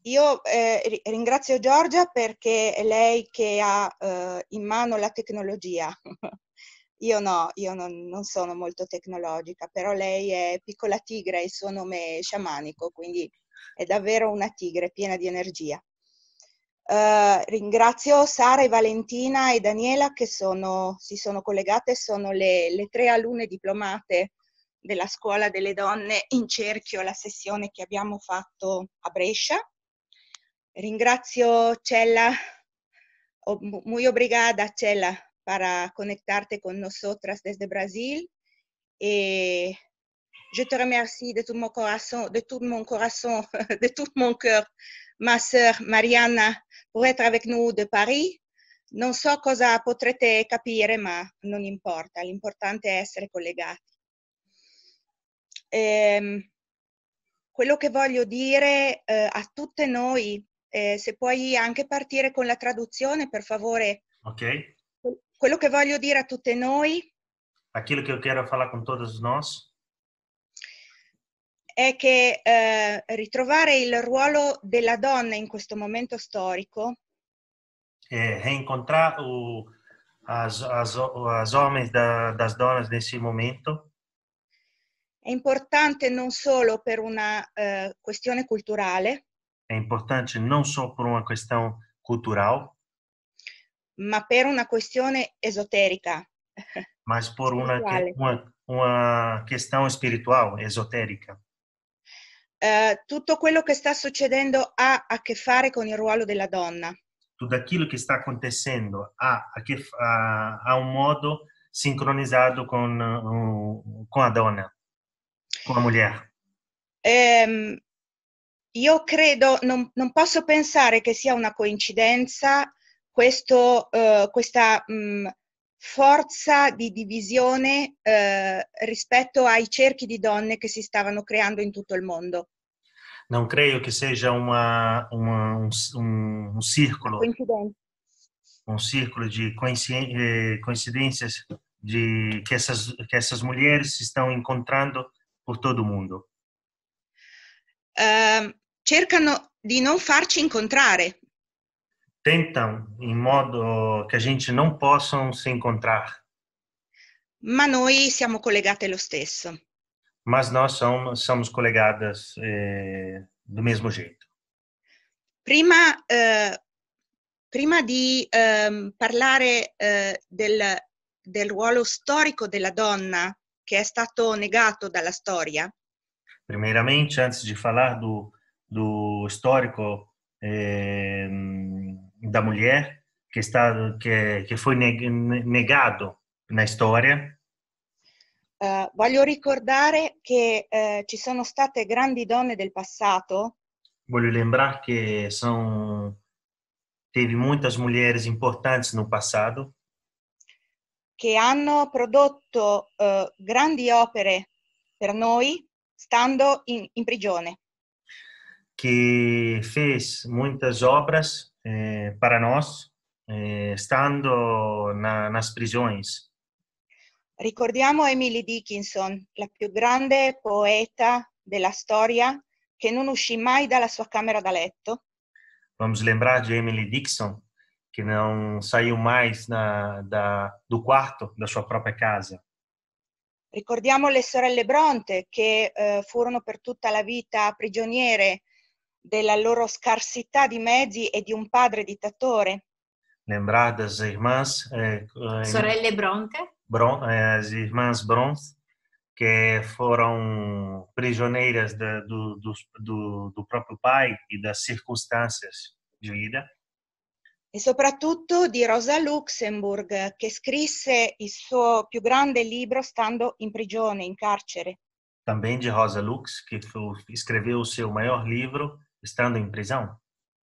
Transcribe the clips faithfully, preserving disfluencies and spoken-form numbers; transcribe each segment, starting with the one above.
Io eh, ri- ringrazio Giorgia perché è lei che ha eh, in mano la tecnologia. Io no, io non, non sono molto tecnologica, però lei è piccola tigre, il suo nome è sciamanico, quindi è davvero una tigre piena di energia. Eh, ringrazio Sara e Valentina e Daniela che sono, si sono collegate, sono le, le tre alunne diplomate della Scuola delle Donne in Cerchio, la sessione che abbiamo fatto a Brescia. Ringrazio Cella, muy obrigada Cella para conectarte con nosotras desde Brasil et je te remercie de tout mon corazon, de tout mon corazon, de tout mon cœur, ma sœur Mariana, pour être avec nous de Paris. Non so cosa potrete capire, ma non importa, l'importante è essere collegati. Ehm, quello che voglio dire eh, a tutte noi, eh, se puoi anche partire con la traduzione, per favore. Ok? Quello che voglio dire a tutte noi Aquilo que eu quero falar com todos nós è che eh, ritrovare il ruolo della donna in questo momento storico é reencontrar o, as, as, as homens da, das donas nesse momento è importante non solo per una eh, questione culturale, é importante não só por uma questão cultural, ma per una questione esoterica, mas por uma, spirituale. uma, uma questão espiritual, esotérica. Eh, tutto quello che sta succedendo ha a che fare con il ruolo della donna. Tudo aquilo que está acontecendo há, há, há um modo sincronizado com, uh, com a dona, com a mulher. Ehm, io credo, non, non posso pensare che sia una coincidenza questo, eh, questa mh, forza di divisione eh, rispetto ai cerchi di donne che si stavano creando in tutto il mondo. Não creio que seja uma, uma um, um, um Una círculo, coincidenza. um círculo de coincidências de que essas que essas mulheres se estão encontrando por todo o mundo. Eh, cercano di non farci incontrare. Tentam em modo que a gente não possa se encontrar. Ma noi siamo collegate lo stesso. Mas nós somos, somos colegadas eh, do mesmo jeito. Prima, eh, prima di eh, parlare eh, del, del ruolo storico della donna che è stato negato dalla storia, Primeiramente, antes de falar do, do histórico eh, da mulher que está que, que foi negado na história, eh, voglio ricordare che eh, ci sono state grandi donne del passato voglio lembrar que são teve muitas mulheres importantes no passado che hanno prodotto eh, grandi opere per noi stando in, in prigione. que fez muitas obras eh, para nós eh, estando na, nas prisões. Ricordiamo Emily Dickinson, la più grande poeta della storia che non uscì mai dalla sua camera da letto. Vamos lembrar de Emily Dickinson, que não saiu mais na, da, do quarto da sua própria casa. Ricordiamo le sorelle Bronte che eh, furono per tutta la vita prigioniere della loro scarsità di mezzi e di un padre dittatore. Lembrar das irmãs eh, Sorelle Bronte, Bron, eh, as irmãs Brons, que foram prisioneiras da, do, do, do próprio pai e das circunstâncias de vida. E soprattutto di Rosa Luxemburg, che scrisse il suo più grande libro stando in prigione, in carcere. Também de Rosa Lux, que escreveu o seu maior livro estando em prisão.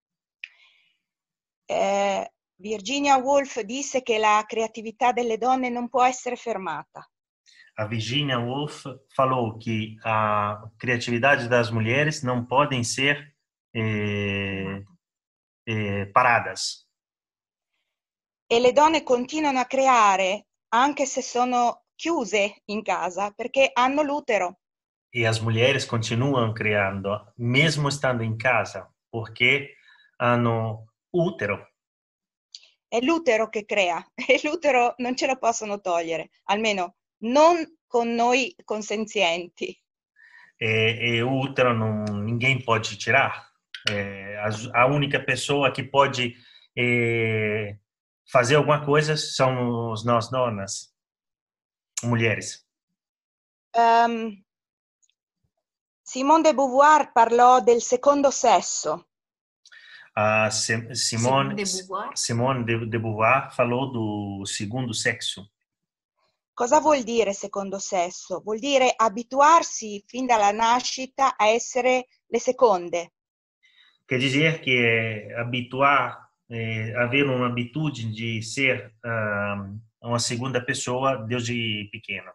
Eh, Virginia Woolf disse che la creatività delle donne non può essere fermata. A Virginia Woolf falou que a criatividade das mulheres não podem ser eh, eh, paradas. E le donne continuano a creare anche se sono chiuse in casa perché hanno l'utero. E as mulheres continuam criando, mesmo estando em casa, Perché hanno utero. È l'utero che crea e l'utero non ce lo possono togliere, almeno non con noi consenzienti. E, e o útero não, ninguém pode tirar. É, a, a única pessoa que pode é, fazer alguma coisa são nós donas, mulheres. Um, Simone de Beauvoir parlò del secondo sesso. A Simone, Simone de Beauvoir, Simone de, de Beauvoir falou do segundo sexo. Cosa vuol dire secondo sesso? Vuol dire abituarsi fin dalla nascita a essere le seconde. Quer dizer que é habituar, é, haver uma habitude de ser uh, uma segunda pessoa desde pequeno.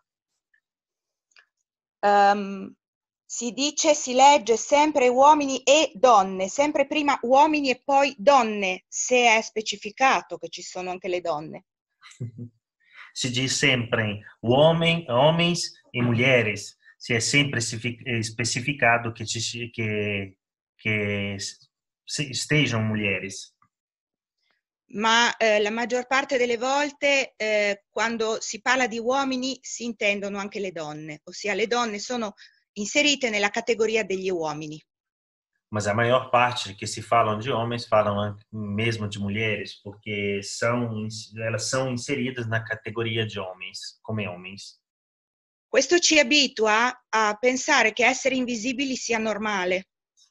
Um, si dice, si legge sempre uomini e donne, sempre prima uomini e poi donne, se è specificato che ci sono anche le donne. Si diz sempre homem, homens e mulheres, se é sempre especificado que, que, que estejam mulheres. Ma eh, la maggior parte delle volte eh, quando si parla di uomini si intendono anche le donne, ossia le donne sono inserite nella categoria degli uomini. Mas a maior parte que se falam de homens falam mesmo de mulheres, porque são, elas são inseridas na categoria de homens, come homens. Questo ci abitua a pensare che essere invisibili sia normale.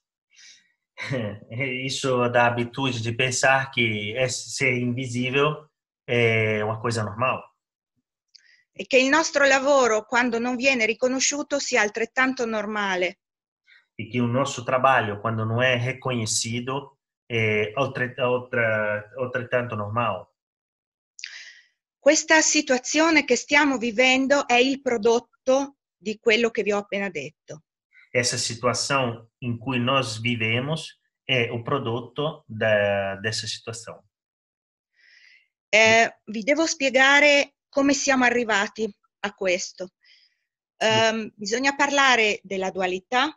Isso dá a habitude de pensar que ser invisível é uma coisa normal. E che il nostro lavoro, quando non viene riconosciuto, sia altrettanto normale. E que o nosso trabalho, quando não é reconhecido, é altrettanto normal. Questa situazione che stiamo vivendo è il prodotto di quello che vi ho appena detto. Essa situação em cui nós vivemos é o prodotto da, dessa situação. Eh, vi devo spiegare come siamo arrivati a questo. Um, bisogna parlare della dualità.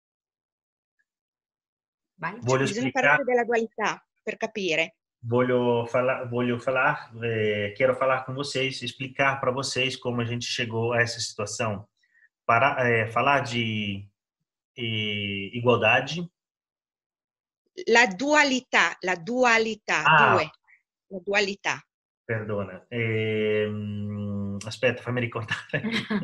Voglio bisogna explicar, parlare della dualità per capire. Voglio falar, voglio falar eh, quero falar com vocês, explicar para vocês como a gente chegou a essa situação. Para eh, falar de eh, igualdade. La dualità, la dualità, ah, due, la dualità. Perdona. Eh, aspetta, fammi ricordare.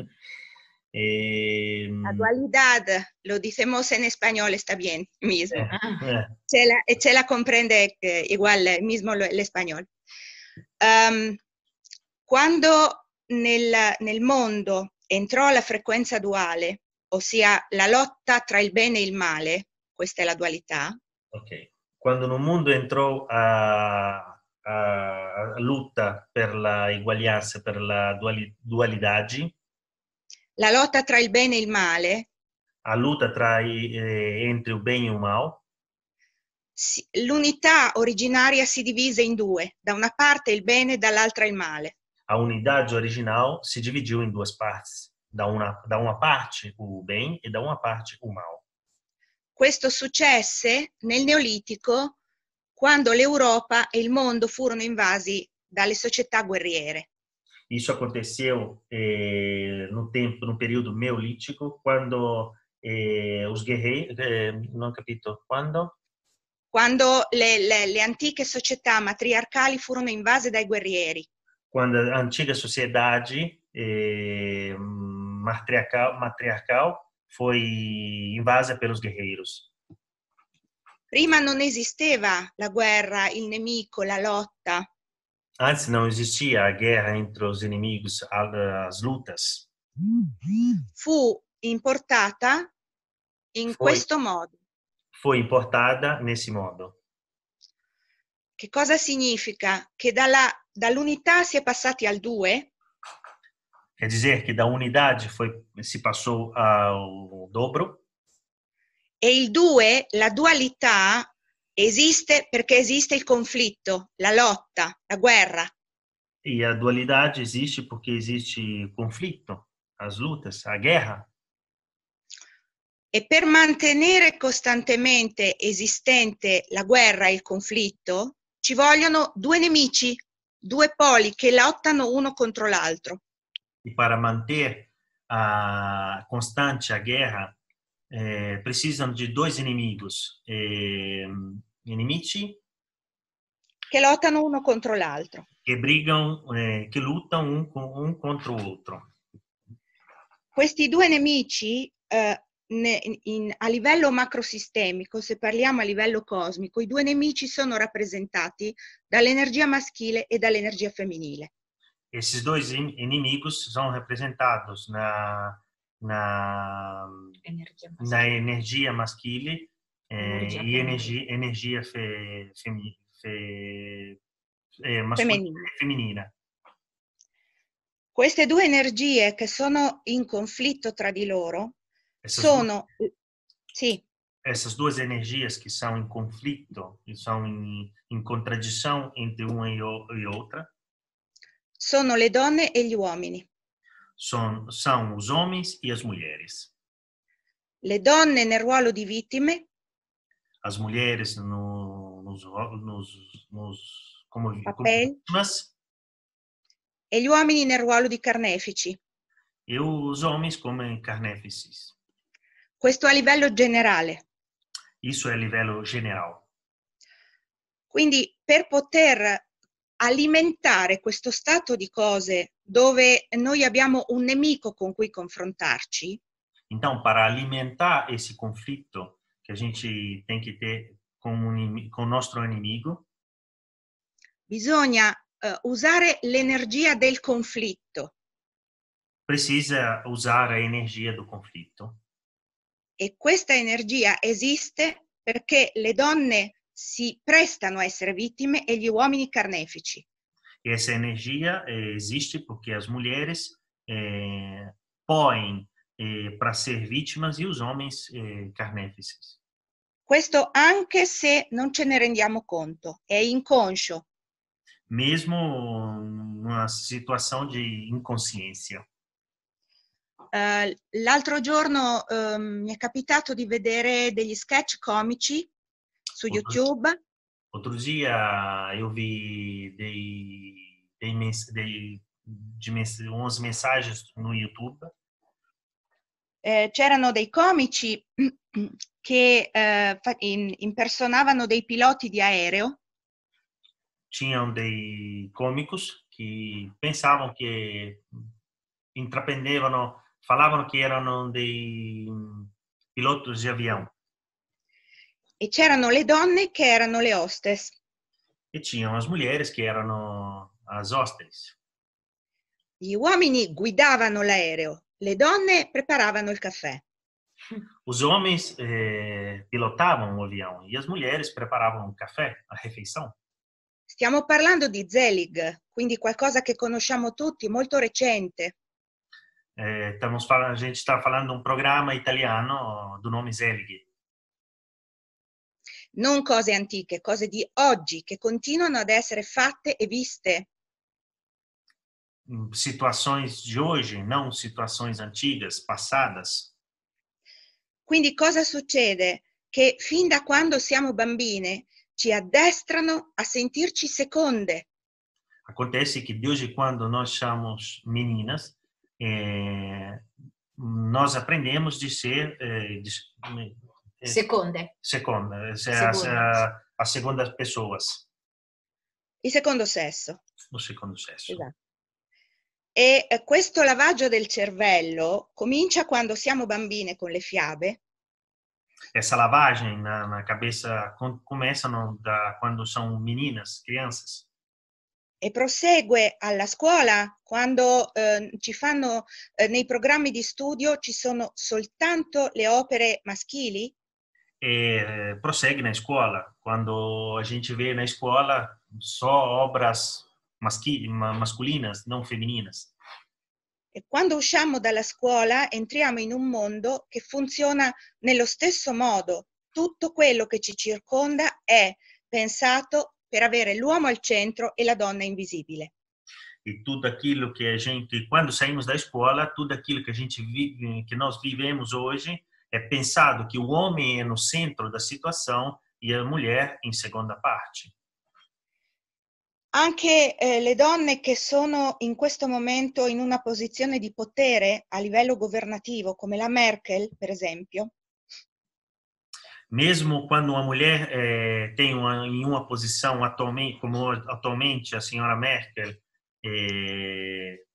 eh, La dualidad, lo decimos en español, está bien, mismo. Eh, eh. Se la, se la comprende eh, igual, mismo el español. Um, quando nel, nel mondo entrò la frequenza duale, ossia la lotta tra il bene e il male, questa è la dualità. Ok. Quando nel mondo entrò a, a, a luta per la eguaglianza, per la duali, dualidade, la lotta tra il bene e il male, a luta tra eh, entre o bem e o mal, si, l'unità originaria si divise in due, da una parte il bene, dall'altra il male. A unidade original se dividiu em duas partes, da uma, da uma parte o bem e da uma parte o mal. Questo successe nel Neolitico, quando l'Europa e il mondo furono invasi dalle società guerriere. Isso aconteceu eh, no tempo, no período neolítico, quando eh, os guerreiros, eh, non ho capito, quando? Quando le, le, le antiche società matriarcali furono invase dai guerrieri. Quando a antiga sociedade eh, matriarcal, matriarcal foi invasa pelos guerreiros. Prima non esisteva la guerra, il nemico, la lotta. Antes não existia a guerra entre os inimigos, as lutas. Fu importata in foi, questo modo. Foi importada nesse modo. Che cosa significa? Che dalla, dall'unità si è passati al due? Quer dizer que da unidade foi, se passou ao dobro. E il due, la dualità, esiste perché esiste il conflitto, la lotta, la guerra. E a dualidade existe porque existe conflito, as lutas, a guerra. E per mantenere costantemente esistente la guerra e il conflitto ci vogliono due nemici, due poli che lottano uno contro l'altro. E para manter a constante a guerra, eh, precisam de dois inimigos, eh, inimici che lottano uno contro l'altro. che brigam, eh, che luttam um, um contra o outro. Questi due nemici, eh, ne, in, a livello macrosistemico, se parliamo a livello cosmico, i due nemici sono rappresentati dall'energia maschile e dall'energia femminile. Esses dois inimigos são representados na, na, Energia na maschile. energia maschile eh, Energia e energia, energia fe, femi, fe, eh, masculina Femminile. e femminile. Queste due energie che sono in conflitto tra di loro Essas sono, duas, sì, essas duas energias que são em conflito, que são em, em contradição entre uma e, o, e outra, sono le donne e gli uomini. são, são os homens e as mulheres. Le donne nel ruolo di vittime, As mulheres no, nos, nos, nos, como, como papel, vítimas e gli uomini nel ruolo di carnefici. e os homens como carnéfices. Questo a livello generale. Isso é a livello general. Quindi per poter alimentare questo stato di cose dove noi abbiamo un nemico con cui confrontarci, então, para alimentar esse conflito que a gente tem que ter com, um, com o nosso inimigo, bisogna uh, usare l'energia del conflitto. Precisa usar a energia do conflito. E questa energia esiste perché le donne si prestano a essere vittime e gli uomini carnefici. E essa energia eh, existe porque as mulheres eh, põem eh, para ser vítimas e os homens eh, carnéfices. Questo anche se non ce ne rendiamo conto, è inconscio. Mesmo numa situação de inconsciência. Uh, l'altro giorno uh, mi è capitato di vedere degli sketch comici su outro, YouTube. Outro dia eu vi dei, dei, dei, de mens umas mensagens no YouTube. Eh, c'erano dei comici che eh, in, impersonavano dei piloti di aereo. Tinham dei cômicos que pensavam que intraprendevano, falavano che erano dei piloti di avião. E c'erano le donne che erano le hostess. E tinham as mulheres que erano as hostess. Gli uomini guidavano l'aereo, le donne preparavano il caffè. Os homens eh, pilotavam o avião e as mulheres preparavam o café, a refeição. Stiamo parlando di Zelig, quindi qualcosa che conosciamo tutti, molto recente. Eh, estamos falando, a gente está falando de um programa italiano do nome Zelig. Non cose antiche, cose di oggi che continuano ad essere fatte e viste. Situações de hoje, não situações antigas, passadas. Quindi cosa succede? Che fin da quando siamo bambine ci addestrano a sentirci seconde. Acontece que desde quando nós somos meninas, eh, nós aprendemos de ser eh, de, eh, seconde, seconda, a, a secondas pessoas. Il secondo sesso. O secondo sesso. Esatto. E questo lavaggio del cervello comincia quando siamo bambine con le fiabe. Essa lavagem na, na cabeça começa no, da, quando são meninas, crianças. E prosegue alla scuola quando eh, ci fanno eh, nei programmi di studio ci sono soltanto le opere maschili. E prossegue na escola quando a gente vê na escola só obras maschi, masculinas, non femminas. E quando usciamo dalla scuola entriamo in un mondo che funziona nello stesso modo. Tutto quello che ci circonda è pensato per avere l'uomo al centro e la donna invisibile. E tudo aquilo que a gente, quando saímos da escola, tudo aquilo que a gente vive, que nós vivemos hoje é pensado que o homem é no centro da situação e a mulher em segunda parte. Anche eh, le donne che sono in questo momento in una posizione di potere a livello governativo, come la Merkel, per esempio, Mesmo quando uma mulher é, tem uma, em uma posição atualmente, como atualmente a senhora Merkel, é,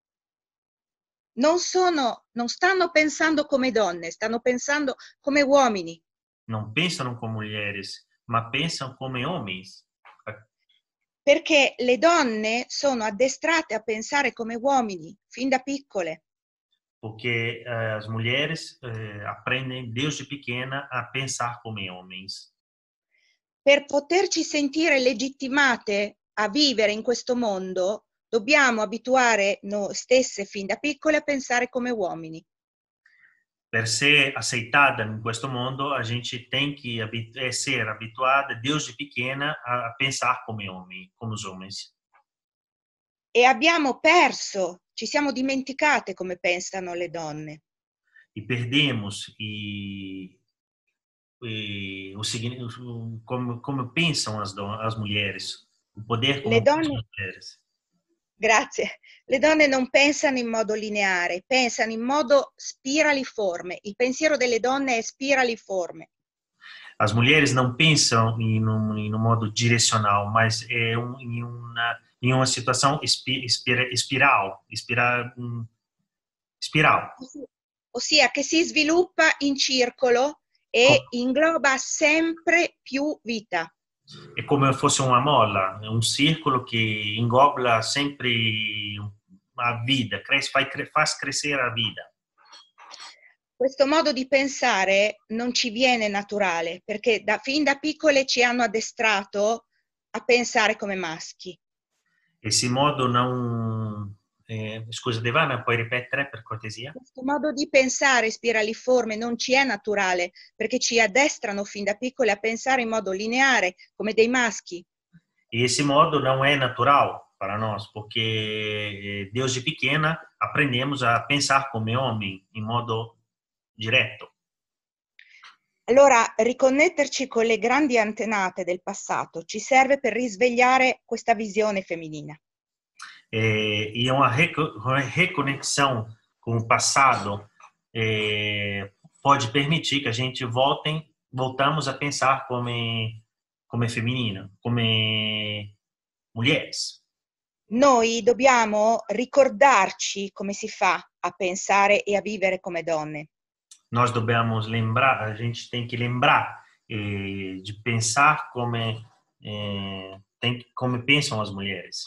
non sono, non stanno pensando come donne, stanno pensando come uomini. não pensam como mulheres, mas pensam como homens. Perché le donne sono addestrate a pensare come uomini fin da piccole. Porque uh, as mulheres uh, aprendem desde pequena a pensar como homens. Per poterci sentire legittimate a vivere in questo mondo, dobbiamo abituare noi stesse fin da piccole a pensare come uomini. Per ser aceitada in questo mondo, a gente tem que habitu- ser habituada desde pequena a pensar come homem, como os homens. E abbiamo perso, ci siamo dimenticate come pensano le donne. E perdemos e, e o, o, como, como pensam as, do, as mulheres, o poder como Le donne, pensam as mulheres. Grazie. Le donne non pensano in modo lineare, pensano in modo spiraliforme. Il pensiero delle donne è spiraliforme. As mulheres não pensam em um, em um modo direcional, mas é um, em, uma, em uma situação espira, espiral, espiral, um, espiral. Ossia che si sviluppa in circolo e ingloba sempre più vita. É como se fosse uma mola, um círculo que engloba sempre a vida, cresce, faz crescer a vida. Questo modo di pensare non ci viene naturale, perché da, fin da piccole ci hanno addestrato a pensare come maschi. Esse modo não... Eh, scusa, Devana, puoi ripetere per cortesia? Questo modo di pensare spiraliforme non ci è naturale, perché ci addestrano fin da piccole a pensare in modo lineare, come dei maschi. E esse modo não é natural para nós, porque desde pequena aprendemos a pensar como homem, em modo direto. Allora, riconnetterci con le grandi antenate del passato ci serve per risvegliare questa visione femminina. É, e uma reconexão com o passado é, pode permitir que a gente voltem, voltamos a pensar como come feminina, come mulheres. Noi dobbiamo ricordarci come si fa a pensare e a vivere come donne. Nós devemos lembrar, a gente tem que lembrar eh, de pensar como, eh, tem, como pensam as mulheres.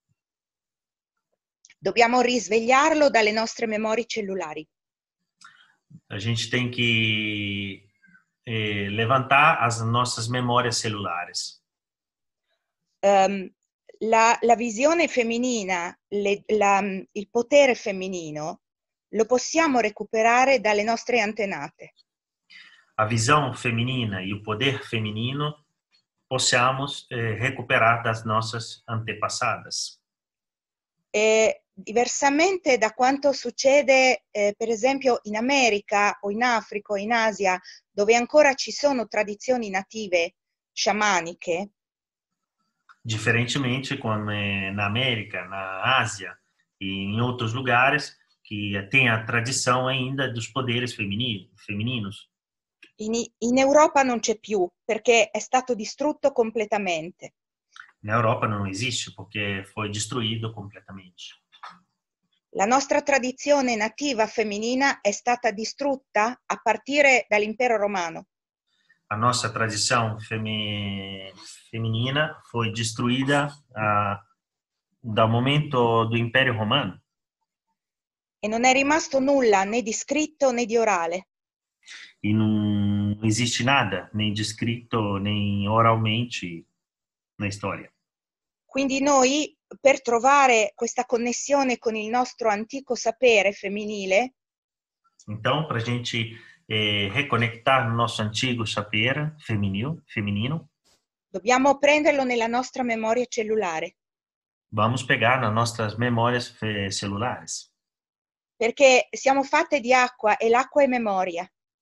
Dobbiamo risvegliarlo dalle nostre memorie cellulari. A gente tem que eh, levantar as nossas memórias celulares. Um, la, la visione femminina, le, la, il potere femminino, lo possiamo recuperare dalle nostre antenate. A visão feminina e o poder feminino possiamo eh, recuperar das nossas antepassadas. E diversamente da quanto succede eh, per esempio in America o in Africa o in Asia, dove ancora ci sono tradizioni native sciamaniche. Diferentemente come na América, na Ásia e em outros lugares que tem a tradição ainda dos poderes femininos. In, in Europa non c'è più perché è stato distrutto completamente. Na Europa non esiste porque foi destruído completamente. La nostra tradizione nativa femminina è stata distrutta a partire dall'impero romano. A nossa tradição femi feminina foi destruída uh, dal momento do Império Romano. E non è rimasto nulla né di scritto né di orale. E não existe nada, nem de escrito, nem oralmente na storia. Quindi noi, per trovare questa connessione con il nostro antico sapere femminile, então, para a gente eh, reconectar no nosso antigo sapere feminino, feminino, dobbiamo prenderlo nella nostra memoria cellulare. Vamos pegar nas nossas memórias celulares. Perché siamo fatte di acqua e l'acqua è memoria.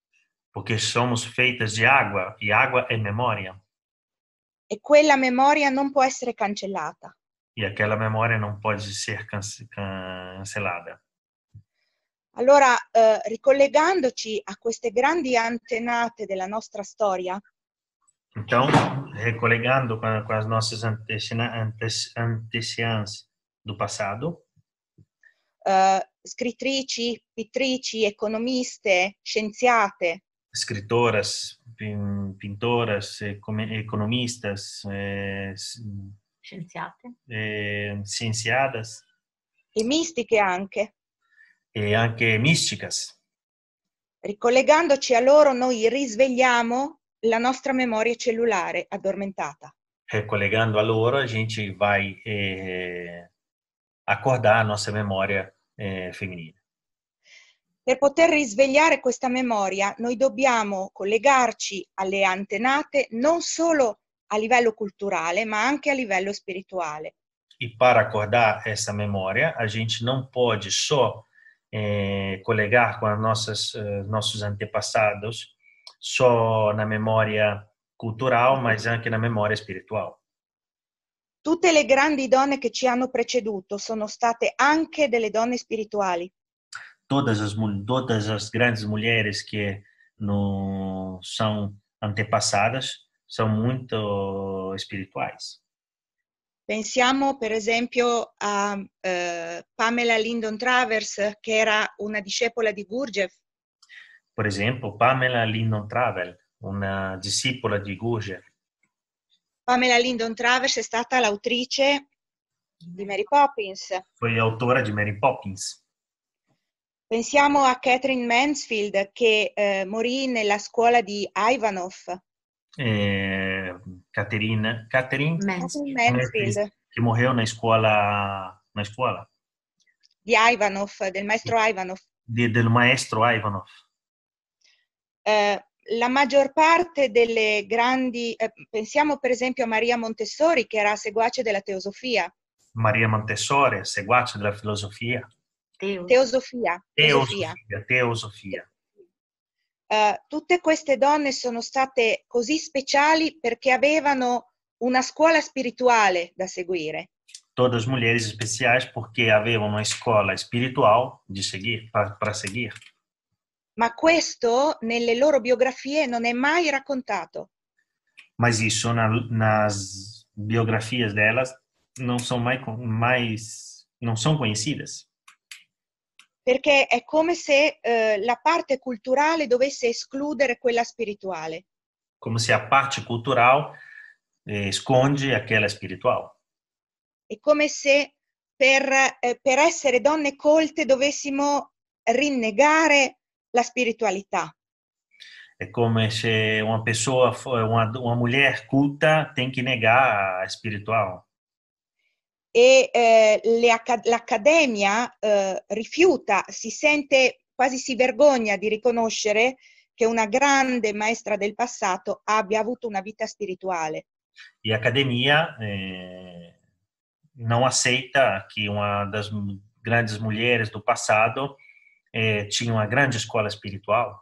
Porque somos feitas de água e água é memória. E quella memoria non può essere cancellata. E aquela memória não pode ser cance- cancelada. Allora, eh, ricollegandoci a queste grandi antenate della nostra storia, Então, recollegando com, a, com as nossas anteciãs do passado, eh, scrittrici, pittrici, economiste, scienziate, escritoras, pin, pintoras, econ- economistas, eh, Scienziate. eh, scienziadas e mistiche anche, e anche místicas. ricollegandoci a loro noi risvegliamo la nostra memoria cellulare addormentata. Recollegando a loro, a gente vai eh, acordar a nossa memória eh, femminile. Per poter risvegliare questa memoria, noi dobbiamo collegarci alle antenate non solo a livello culturale, ma anche a livello spirituale. E para acordar essa memória, a gente não pode só eh, colegar com as nossas eh, nossos antepassados, só na memória cultural, mas anche na memória espiritual. Tutte le grandi donne che ci hanno preceduto sono state anche delle donne spirituali. Todas as, todas as grandes mulheres que no, são antepassadas são muito espirituais. Pensiamo per esempio a eh, Pamela Lyndon Travers, che era una discepola di Gurdjieff. Por exemplo, Pamela Lyndon Travers, una discipola di Gurdjieff. Pamela Lyndon Travers è stata l'autrice di Mary Poppins. Foi autora di Mary Poppins. Pensiamo a Catherine Mansfield, che eh, morì nella scuola di Ivanov. Eh, Catherine, Catherine Mansfield. Mansfield. Che morreu na escola, na escola? Di Ivanov, del maestro Ivanov. Di, del maestro Ivanov. Eh, la maggior parte delle grandi, eh, pensiamo per esempio a Maria Montessori, che era seguace della teosofia. Maria Montessori, seguace della filosofia. Teos. Teosofia. Teosofia. Teosofia. Teosofia. Uh, tutte queste donne sono state così speciali perché avevano una scuola spirituale da seguire. Todas mulheres especiais porque avevano una scuola spiritual di seguir, para seguir. Ma questo nelle loro biografie non è mai raccontato. Mas isso na, nas biografias delas não são mais, mais não são conhecidas. Perché è come se eh, la parte culturale dovesse escludere quella spirituale. Come se a parte cultural eh, esconde aquela espiritual. È come se per, eh, per essere donne colte dovessimo rinnegare la spiritualità. É como se uma pessoa, uma, uma mulher culta tem que negar a espiritual. E eh, le, l'accademia eh, rifiuta, si sente, quasi si vergogna di riconoscere che una grande maestra del passato abbia avuto una vita spirituale. E a academia eh, não aceita que uma das grandes mulheres do passado eh, tinha uma grande escola espiritual.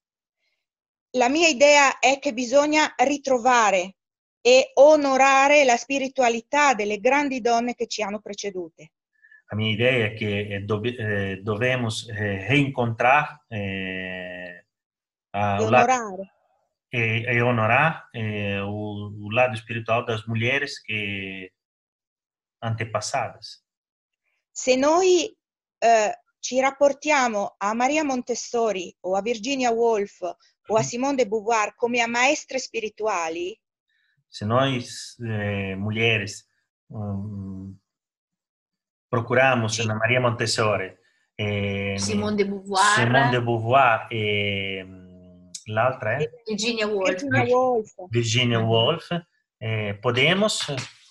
La mia idea è che bisogna ritrovare e onorare la spiritualità delle grandi donne che ci hanno precedute. A minha ideia é que dove, eh, devemos eh, reencontrar eh, a, e o onorare. lado, e, e honorar eh, o, o lado espiritual das mulheres que antepassadas. Se noi eh, ci rapportiamo a Maria Montessori o a Virginia Woolf o a Simone de Beauvoir come a maestre spirituali, se nós, eh, mulheres, um, procuramos Sì. na Maria Montessori, eh, Simone de Beauvoir, Simone de Beauvoir e l'altra è? Virginia Woolf. Virginia Woolf. Virginia Woolf. Eh, podemos,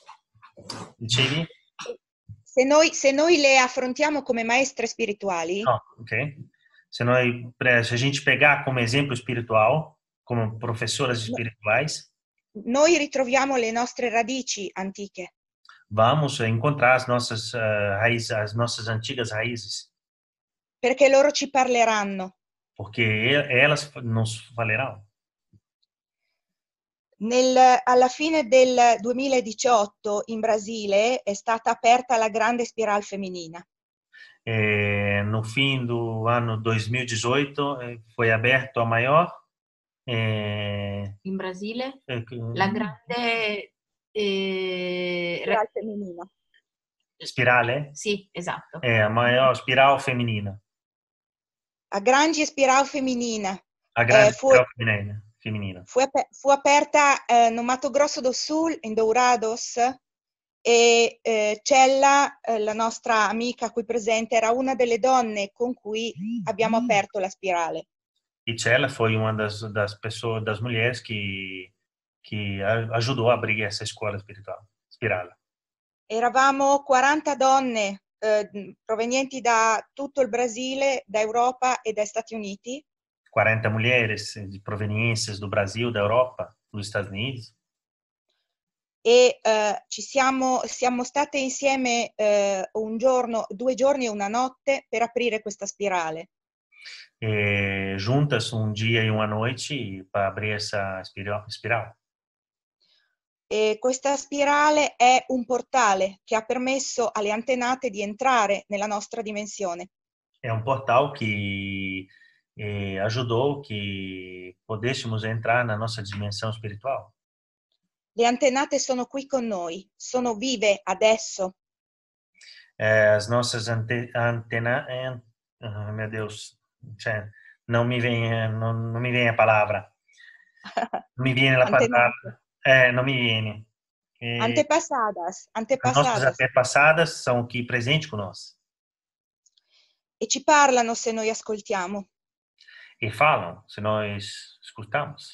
dicevi? Se noi, se noi le affrontiamo come maestre spirituali, oh, ok. Se, noi, se a gente pegar como exemplo espiritual, como professoras espirituais, noi ritroviamo le nostre radici antiche. Vamos encontrar as nossas uh, raízes, as nossas antigas raízes. Perché loro ci parleranno. porque elas nos falerão. Nel, alla fine del duemiladiciotto in Brasile è stata aperta la grande spirale femminina. É, no fim do ano dois mil e dezoito foi aberto a maior é, In Brasile é, la grande eh, Spirale femminina. spirale? Sì, esatto. É, a maior espiral feminina. A grande spirale femminina. A grande eh, fu, espiral feminina. feminina. fu, fu aperta eh, no Mato Grosso do Sul, in Dourados, e eh, Cella, eh, la nostra amica qui presente, era una delle donne con cui abbiamo aperto la spirale. E Cella foi uma das, das pessoas, das mulheres que, que ajudou a abrir essa escola espiritual, spirale. Eravamo quaranta donne eh, provenienti da tutto il Brasile, da Europa e dai Stati Uniti. quarenta mulheres de proveniências do Brasil, da Europa, dos Estados Unidos. E eh, ci siamo, siamo state insieme eh, un giorno, due giorni e una notte per aprire questa spirale. E juntas um dia e uma noite para abrir essa espiral. E questa spirale è un portale che ha permesso alle antenate di entrare nella nostra dimensione. É um portal que eh, ajudou que pudéssemos entrar na nossa dimensão espiritual. Le antenate sono qui con noi, sono vive adesso. Eh, as nossas ante antenas, eh, oh, meu Deus, cioè, não me vem, não, não me vem a palavra. Non mi viene la parola. Eh, non mi viene. Eh, antepassadas, as nossas antepassadas. antepassadas são aqui presentes conosco. E ci parlano se noi ascoltiamo. E falam se nós escutamos.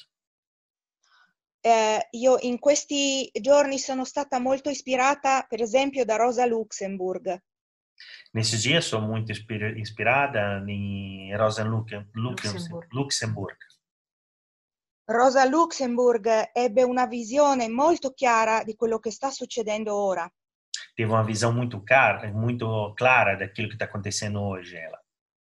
Eh, io in questi giorni sono stata molto ispirata, per esempio, da Rosa Luxemburg. Nesses dias sou muito inspirada em Rosa Luxemburg. Luxemburg. Rosa Luxemburg ebbe una visione molto chiara di quello che sta succedendo ora. Teve uma visão muito clara, muito clara daquilo que está acontecendo hoje, ela.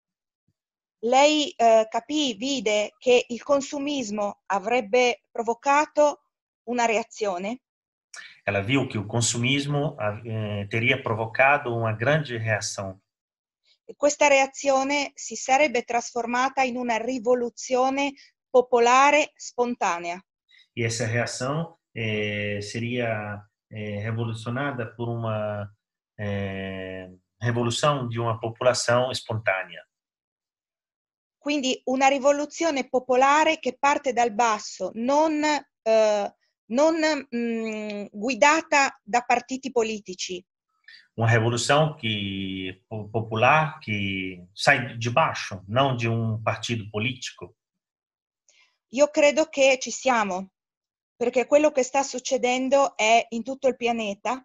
Lei eh, capì, vide che il consumismo avrebbe provocato una reazione. Ela viu que o consumismo eh, teria provocado uma grande reação. E questa reazione si sarebbe trasformata in una rivoluzione popolare spontanea. E essa reação eh, seria eh, revolucionada por uma eh, revolução de uma população espontânea. Quindi una rivoluzione popolare che parte dal basso, non, eh, non mh, guidata da partiti politici. Uma revolução que popular que sai de baixo, não de um partido político. Io credo che ci siamo, perché quello che sta succedendo è in tutto il pianeta.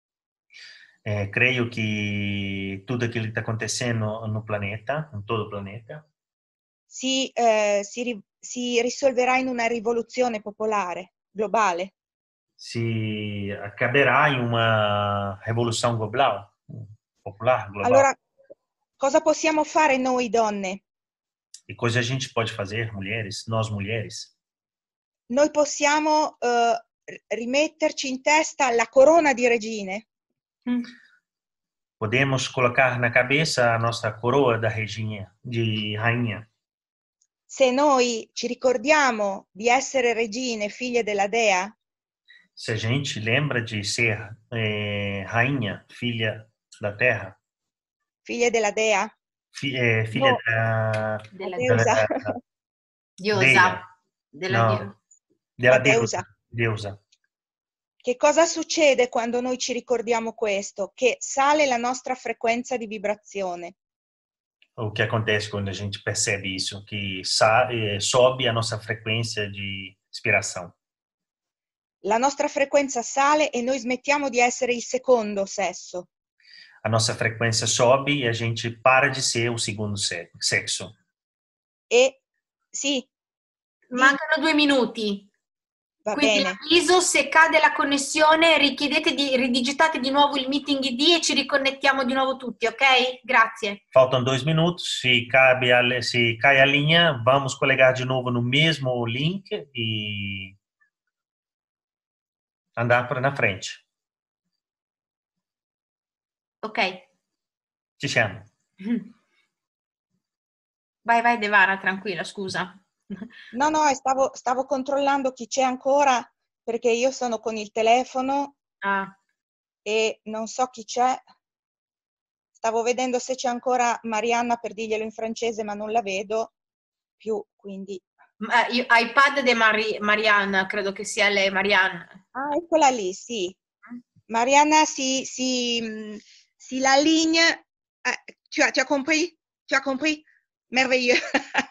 É, creio que tudo aquilo que está acontecendo no planeta, em todo o planeta, si, eh, si, si risolverà in una rivoluzione popolare, globale. Si acaberá em uma revolução global, popular, global. Allora, cosa possiamo fare noi donne? E coisa a gente pode fazer, mulheres, nós mulheres? Noi possiamo uh, rimetterci in testa la corona di regine. Mm. Podemos colocar na cabeça a nossa coroa da reginha, de rainha. Se noi ci ricordiamo di essere regine, figlie della Dea. Se a gente lembra de ser eh, rainha, filha da terra. Figlie della Dea? Fi, eh, filha no. da, della deusa. Diosa. Della no, dio... della deusa. deusa. Che cosa succede quando noi ci ricordiamo questo? Che sale la nostra frequenza di vibrazione. O que acontece quando a gente percebe isso? Que sobe a nossa frequência de inspiração. La nostra frequenza sale e noi smettiamo di essere il secondo sesso. A nossa frequência sobe e a gente para de ser o segundo sexo. E sì. Mancano due minuti. Va Quindi bene. l'avviso, se cade la connessione, richiedete di, ridigitate di nuovo il meeting I D e ci riconnettiamo di nuovo tutti, ok? Grazie. Faltam dois minutos. Se, cabe a, se cai a linha, vamos colegar de novo no mesmo link e andar para na frente. Ok. Ci siamo. Vai, vai Devara, tranquilla, scusa. No, no, stavo, stavo controllando chi c'è ancora perché io sono con il telefono Ah. e non so chi c'è. Stavo vedendo se c'è ancora Marianna per dirglielo in francese, ma non la vedo più, quindi... Uh, io, iPad di Mari, Marianne, credo che sia lei, Marianne. Ah, eccola lì, sì. Marianna, si, si, si la ligne... Eh, tu, as, tu as compris? Tu as compris? Merveilleux.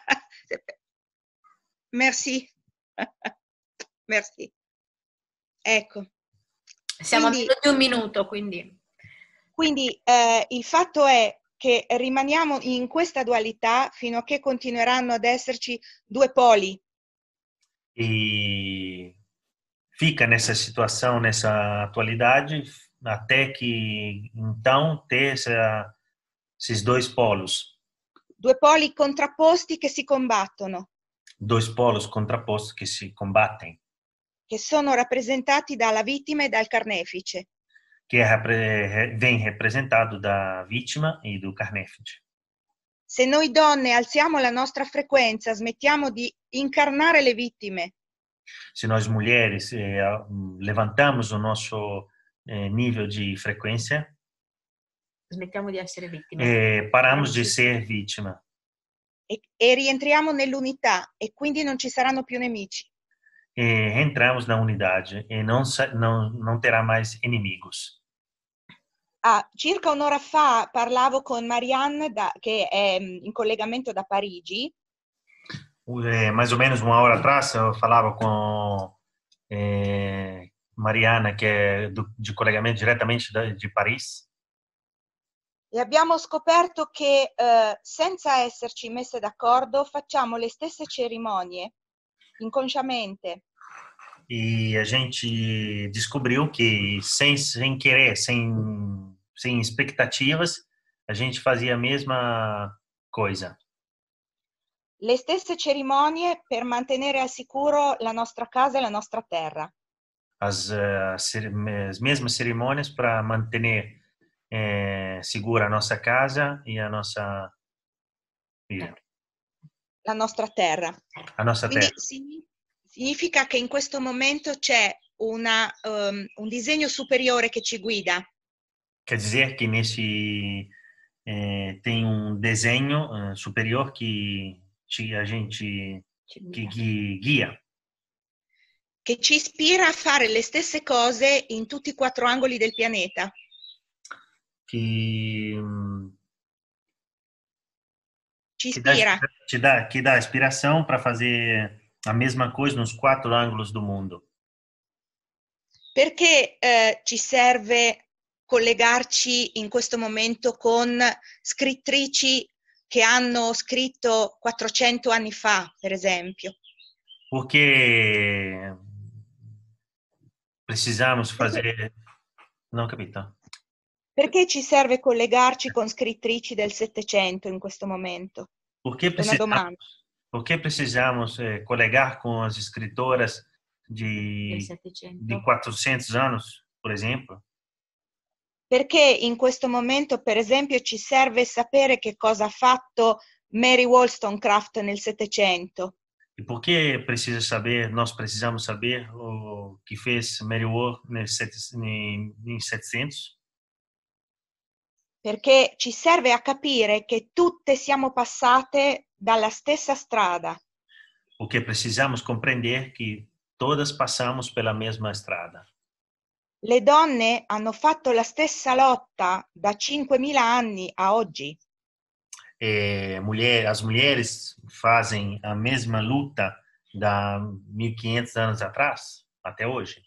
Merci. Merci. Ecco. Siamo quindi, a meno di un minuto, quindi... Quindi eh, il fatto è che rimaniamo in questa dualità fino a che continueranno ad esserci due poli. E fica nessa situação, nessa atualidade, até que então ter essa, esses dois polos. Due poli contrapposti che si combattono. Dois polos contrappostos che si combatem. Che sono rappresentati dalla vittima e dal carnefice. Que é, vem representado da vítima e do carnefice. Se noi donne alziamo la nostra frequenza, smettiamo di incarnare le vittime. Se nós mulheres eh, levantamos o nosso eh, nível de frequência, smettiamo di essere vittime. Eh, paramos di ser vítima. E, e rientriamo nell'unità e quindi non ci saranno più nemici. E entramos na unidade e não, não, não terá mais inimigos. Ah, circa un'ora fa parlavo con Marianne, da, che è in collegamento da Parigi. Eh, mais ou menos uma hora atrás eu falava com eh, Mariana, che è do, di collegamento direttamente da, di Paris. E abbiamo scoperto che eh, senza esserci messe d'accordo facciamo le stesse cerimonie, inconsciamente. E a gente descobriu que sem, sem querer, sem, sem expectativas, a gente fazia a mesma coisa. Le stesse cerimonie per mantenere al sicuro la nostra casa e la nostra terra. As, uh, as mesmas cerimônias para manter eh, segura a nossa casa e a nossa vita. La nostra terra. A nossa Quindi terra. Significa che in questo momento c'è una, um, un disegno superiore che ci guida. Quer dizer que nesse eh, tem um desenho uh, superior que ci, a gente que, que guia. Che ci ispira a fare le stesse cose in tutti i quattro angoli del pianeta. Que um, ci ispira. Que dá, te dá, que dá inspiração para fazer a mesma coisa nos quattro ângulos do mundo. Perché eh, ci serve collegarci in questo momento con scrittrici che hanno scritto quattrocento anni fa, per esempio? Porque precisamos fazer... Perché? Non ho capito. Perché ci serve collegarci con scrittrici del Settecento in questo momento? Perché precisamos, porque precisamos eh, collegar com as escritoras de, de quattrocentos anos, por esempio? Perché in questo momento, per esempio, ci serve sapere che cosa ha fatto Mary Wollstonecraft nel Settecento? E por que precisa saber, nós precisamos saber o que fez Mary Woll nel settecento? Perché ci serve a capire che tutte siamo passate dalla stessa strada. Porque precisamos compreender que todas passamos pela mesma strada. Le donne hanno fatto la stessa lotta da cinquemila anni a oggi. E mulher, as mulheres fazem a mesma luta da mil e quinhentos anos atrás, até hoje.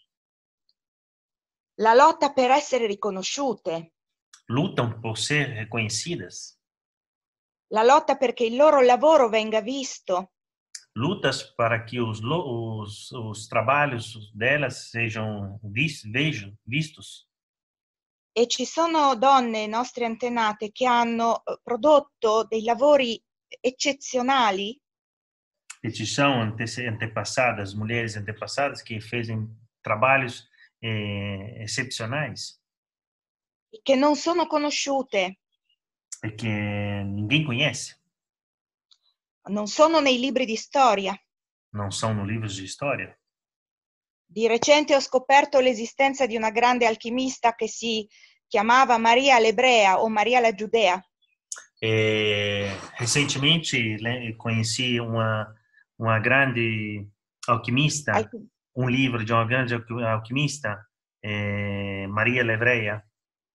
La lotta per essere riconosciute. Lutam por ser reconhecidas. La lotta perché il loro lavoro venga visto. lutas para que os, os, os trabalhos delas sejam vis, vejam, vistos. E ci sono donne, nostre antenate, che hanno prodotto dei lavori eccezionali. E ci são antepassadas, mulheres antepassadas que fezem trabalhos eh, excepcionais. Che non sono conosciute. E che ninguém conhece. Non sono nei libri di storia. Não são no livros de história. Di recente ho scoperto l'esistenza di una grande alchimista che si chiamava Maria l'Ebrea o Maria la Giudea. E, recentemente conheci uma, uma grande alquimista, Alchim- um livro de uma grande alquimista, eh, Maria l'Ebrea.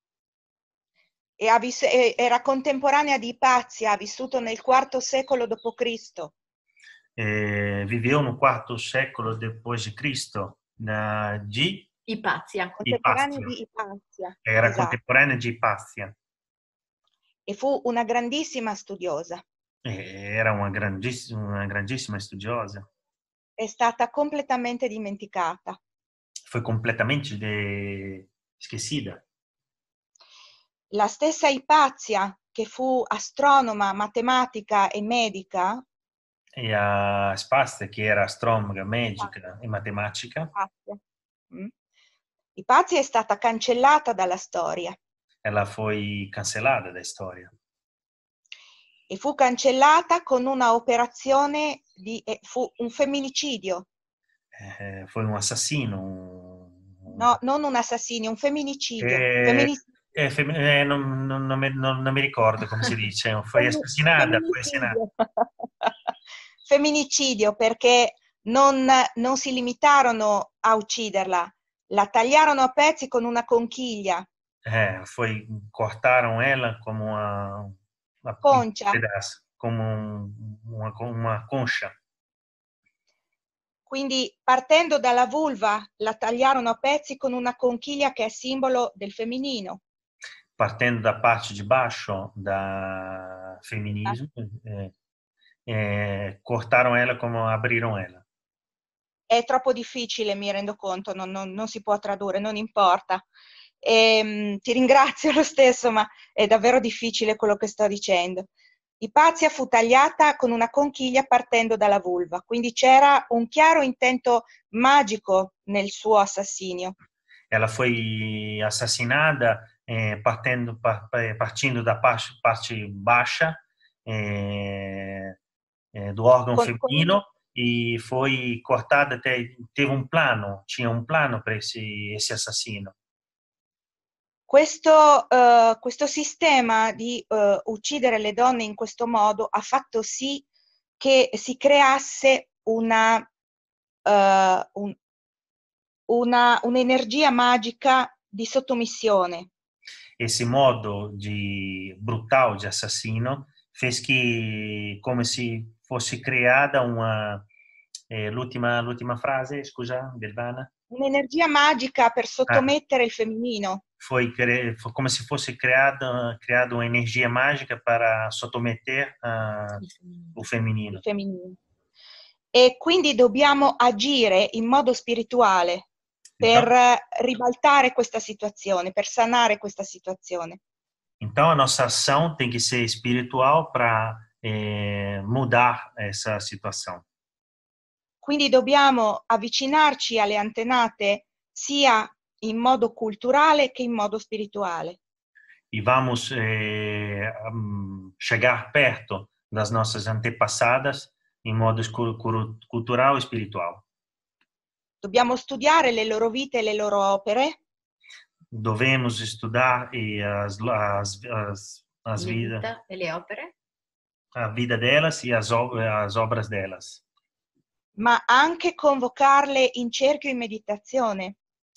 E ha vis- era contemporanea di Ipazia, ha vissuto nel quarto secolo dopo Cristo. Eh, viveu no quarto século depois de Cristo, na, de Ipazia. Contemporanea Ipazia. di Ipazia. Era Esatto. contemporanea di Ipazia. E fu una grandissima studiosa. Era uma grandissima, uma grandissima studiosa. È stata completamente dimenticata. Foi completamente de... esquecida. La stessa Ipazia, che fu astronoma, matematica e medica, E a Spazia, che era astronomica, medica e matematica. Ipazia. Mm. Ipazia è stata cancellata dalla storia. Ela foi cancelada da storia. E fu cancellata con una operazione di... Eh, fu un femminicidio. Eh, foi um assassino. Un... No, non un assassinio, un femminicidio. Eh, Femminicidio. eh, fem... eh, non, non, non, mi, non, non mi ricordo come si dice. Foi assassinata. Foi assassinata. Femminicidio, perché non, non si limitarono a ucciderla, la tagliarono a pezzi con una conchiglia. É, foi, cortaram ela como uma, uma Concia. um pedaço, como um, uma, uma concha. Quindi partendo dalla vulva la tagliarono a pezzi con una conchiglia che è simbolo del femminino. Partendo da parte de baixo da feminismo, é, é, cortaram ela como abriram ela. È troppo difficile, mi rendo conto, non, non, non si può tradurre, non importa. E, ti ringrazio lo stesso, ma è davvero difficile quello che sto dicendo. Ipazia fu tagliata con una conchiglia partendo dalla vulva, quindi c'era un chiaro intento magico nel suo assassinio. Ela foi assassinada eh, partendo, partindo da parte, parte baixa eh, eh, do órgão Con, feminino con... e foi cortada, até, teve um plano, tinha um plano para esse, esse assassino. Questo, uh, questo sistema di uh, uccidere le donne in questo modo ha fatto sì che si creasse una, uh, un, una, un'energia magica di sottomissione. Esse modo de brutal de assassino fez que, come se fosse criada uma, eh, l'ultima, l'ultima frase, scusa, Belvana? Un'energia magica per sottomettere ah. il femminino. Foi, foi come se fosse criada, criada uma energia mágica para sottometer uh, o femminino. Il femminino. E quindi dobbiamo agire in modo spirituale per então, ribaltare questa situazione, per sanare questa situazione. Então a nossa ação tem que ser espiritual para eh, mudar essa situação. Quindi dobbiamo avvicinarci alle antenate sia in modo culturale che in modo spirituale. E vamos eh, chegar perto das nossas antepassadas em modo cultural e spiritual. Dobbiamo studiare le loro vite e le loro opere. Dovemos estudar e as as as, as vidas e le opere. A vida delas e as, as obras delas. Ma anche convocarle in cerchio in meditazione.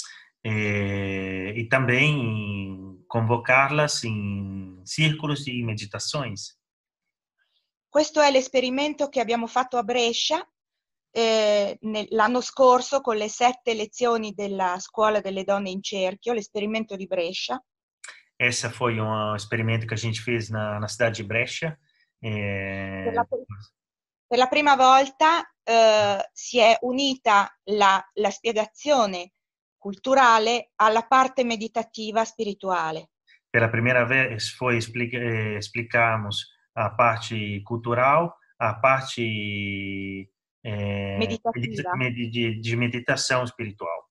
E, e também convocá-las em círculos de meditações. Questo è l'esperimento che abbiamo fatto a Brescia eh, l'anno scorso con le sette lezioni della Scuola delle Donne in Cerchio, l'esperimento di Brescia. Esse foi um experimento que a gente fez na, na cidade de Brescia. É... Per, la, per la prima volta eh, si è unita la, la spiegazione culturale alla parte meditativa spirituale. Pela primeira vez foi explica, eh, explicarmos a parte cultural, a parte eh, Meditativa. medita- de, de meditação espiritual.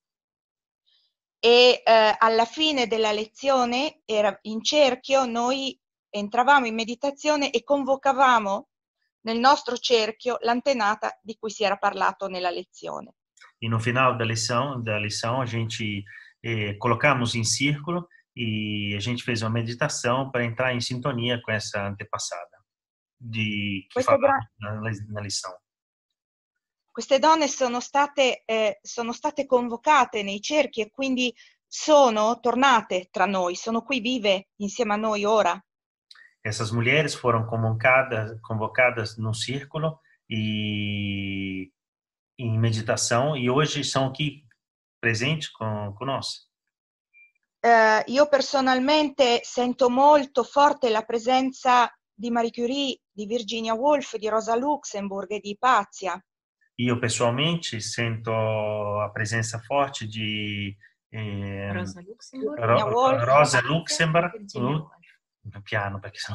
E eh, alla fine della lezione era in cerchio, noi entravamo in meditazione e convocavamo nel nostro cerchio l'antenata di cui si era parlato nella lezione. E no final da lição, da lição a gente eh, colocamos em círculo e a gente fez uma meditação para entrar em sintonia com essa antepassada de que Queste, falava gra- na, na lição. queste donne sono state, eh, sono state convocate nei cerchi e quindi sono tornate tra noi, sono qui vive insieme a noi ora. Essas mulheres foram convocadas, convocadas no círculo e em meditação e hoje são aqui presentes com, com nós. Eh, io personalmente sento molto forte la presenza di Marie Curie, di Virginia Woolf, di Rosa Luxemburg e di Ipazia. E eu pessoalmente sinto a presença forte de eh, Rosa Luxemburg, Virginia Ro- Woolf, Rosa Ipazia, Luxemburg, Virginia uh, Woolf. piano perché sono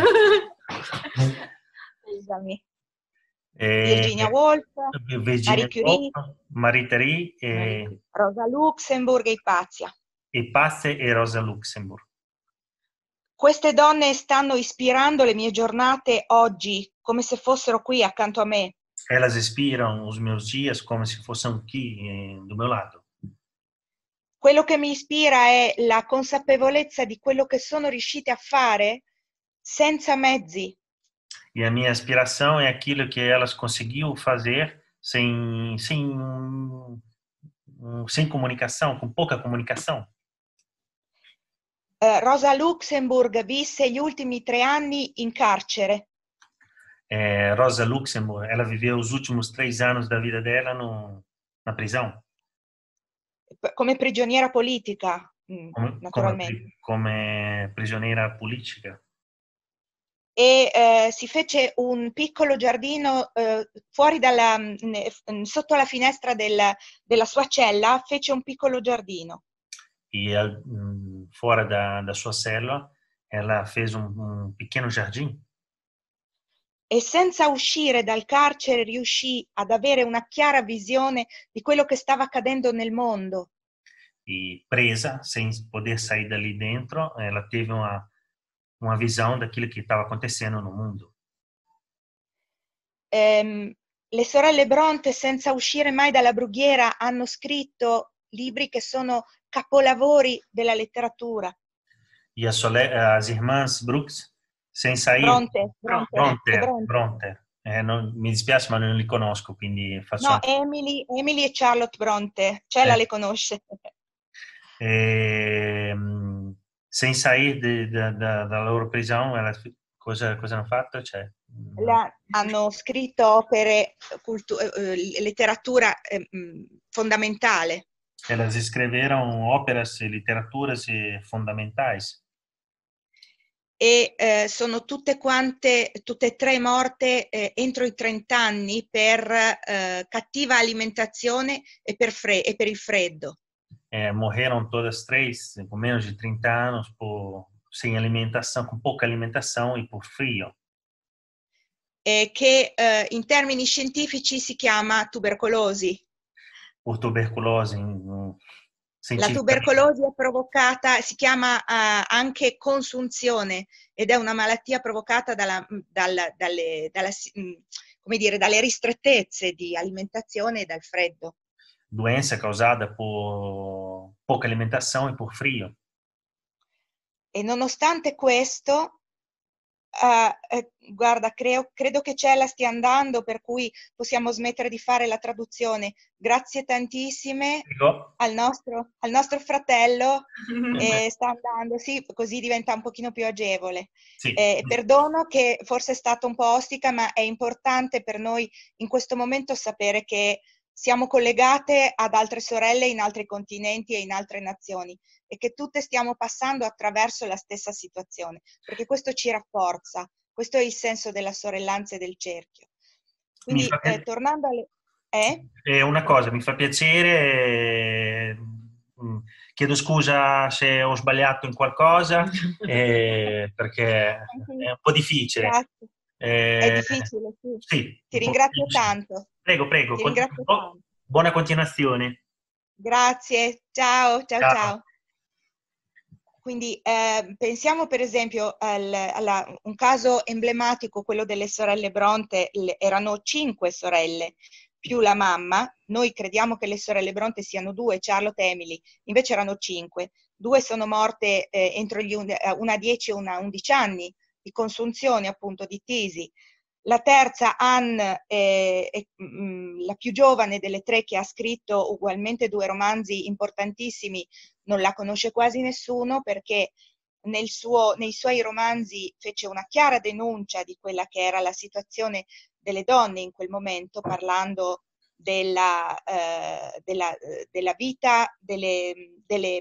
scusami, eh, Virginia Woolf, Virginia Marie Curie, Woolf, Marie Curie, Marie eh, Curie. Rosa Luxemburg e Ipazia. Ipazia e Rosa Luxemburg. Queste donne stanno ispirando le mie giornate oggi come se fossero qui accanto a me. Elas inspiram os meus dias como se fossem aqui eh, do meu lado. Quello che mi ispira è la consapevolezza di quello che sono riuscite a fare senza mezzi. E a minha aspiração é aquilo que elas conseguiu fazer sem, sem, sem comunicação, com pouca comunicação. Eh, Rosa Luxemburg visse gli ultimi tre anni in carcere. É, Rosa Luxemburg, ela viveu os últimos três anos da vida dela no, na prisão. Come prigioniera politica, Come, naturalmente. come, come prigioniera politica. E eh, si fece un piccolo giardino eh, fuori dalla, ne, sotto la finestra del, della sua cella, fece un piccolo giardino. E ela, fora da, da sua cella, ela fez um, um pequeno jardim. E senza uscire dal carcere riuscì ad avere una chiara visione di quello che stava accadendo nel mondo. E presa, sem poder sair dali dentro, ela teve uma, uma visão daquilo que estava acontecendo no mundo. Ehm, le sorelle Bronte, senza uscire mai dalla brughiera, hanno scritto libri che sono capolavori della letteratura. E as, as irmãs Brooks, sem sair... Bronte, Bronte, Bronte, Bronte. Bronte. Eh, non, mi dispiace ma non li conosco, quindi faccio... No, Emily, Emily e Charlotte Bronte, Cella eh. le conosce. E, sem sair de, de, de, dalla loro prisão, ela, cosa, cosa hanno fatto? Cioè, La, hanno scritto opere, cultu- eh, letteratura eh, fondamentale. Elas escreveram óperas e literaturas fundamentais. E eh, sono tutte quante, tutte e tre morte eh, entro i trenta anni per eh, cattiva alimentazione e per, fre- e per il freddo. É, morreram todas três com menos de trinta anos por sem alimentação, com pouca alimentação e por frio. E che eh, in termini scientifici si chiama tubercolosi. Por tuberculose. In, La tubercolosi è provocata, si chiama uh, anche consunzione ed è una malattia provocata dalla, dalla, dalle, dalla, come dire, dalle ristrettezze di alimentazione e dal freddo. Doença causada por pouca alimentação e por frio. E nonostante questo, uh, eh, guarda, creo, credo che Cella stia andando, per cui possiamo smettere di fare la traduzione. Grazie tantissime al nostro, al nostro fratello, eh, sta andando, sì, così diventa un pochino più agevole. Sì. Eh, perdono che forse è stata un po' ostica, ma è importante per noi in questo momento sapere che siamo collegate ad altre sorelle in altri continenti e in altre nazioni e che tutte stiamo passando attraverso la stessa situazione, perché questo ci rafforza, questo è il senso della sorellanza e del cerchio. Quindi, fa eh, tornando alle... Eh? È una cosa, mi fa piacere, eh, chiedo scusa se ho sbagliato in qualcosa, eh, perché è un po' difficile. Grazie. È Eh, difficile, sì. sì, Ti un po' ringrazio difficile. tanto. Prego, prego, Ti continu- ringrazio oh, tanto. buona continuazione. Grazie, ciao, ciao, Ciao. ciao. Quindi eh, pensiamo per esempio al, alla, un caso emblematico, quello delle sorelle Bronte. Le, erano cinque sorelle più la mamma. Noi crediamo che le sorelle Bronte siano due, Charlotte e Emily, invece erano cinque. Due sono morte eh, entro gli un, una a dieci e una a undici anni di consunzione appunto di tisi. La terza, Anne, è, è mh, la più giovane delle tre, che ha scritto ugualmente due romanzi importantissimi. Non la conosce quasi nessuno perché nel suo, nei suoi romanzi fece una chiara denuncia di quella che era la situazione delle donne in quel momento, parlando della, eh, della, della vita delle, delle,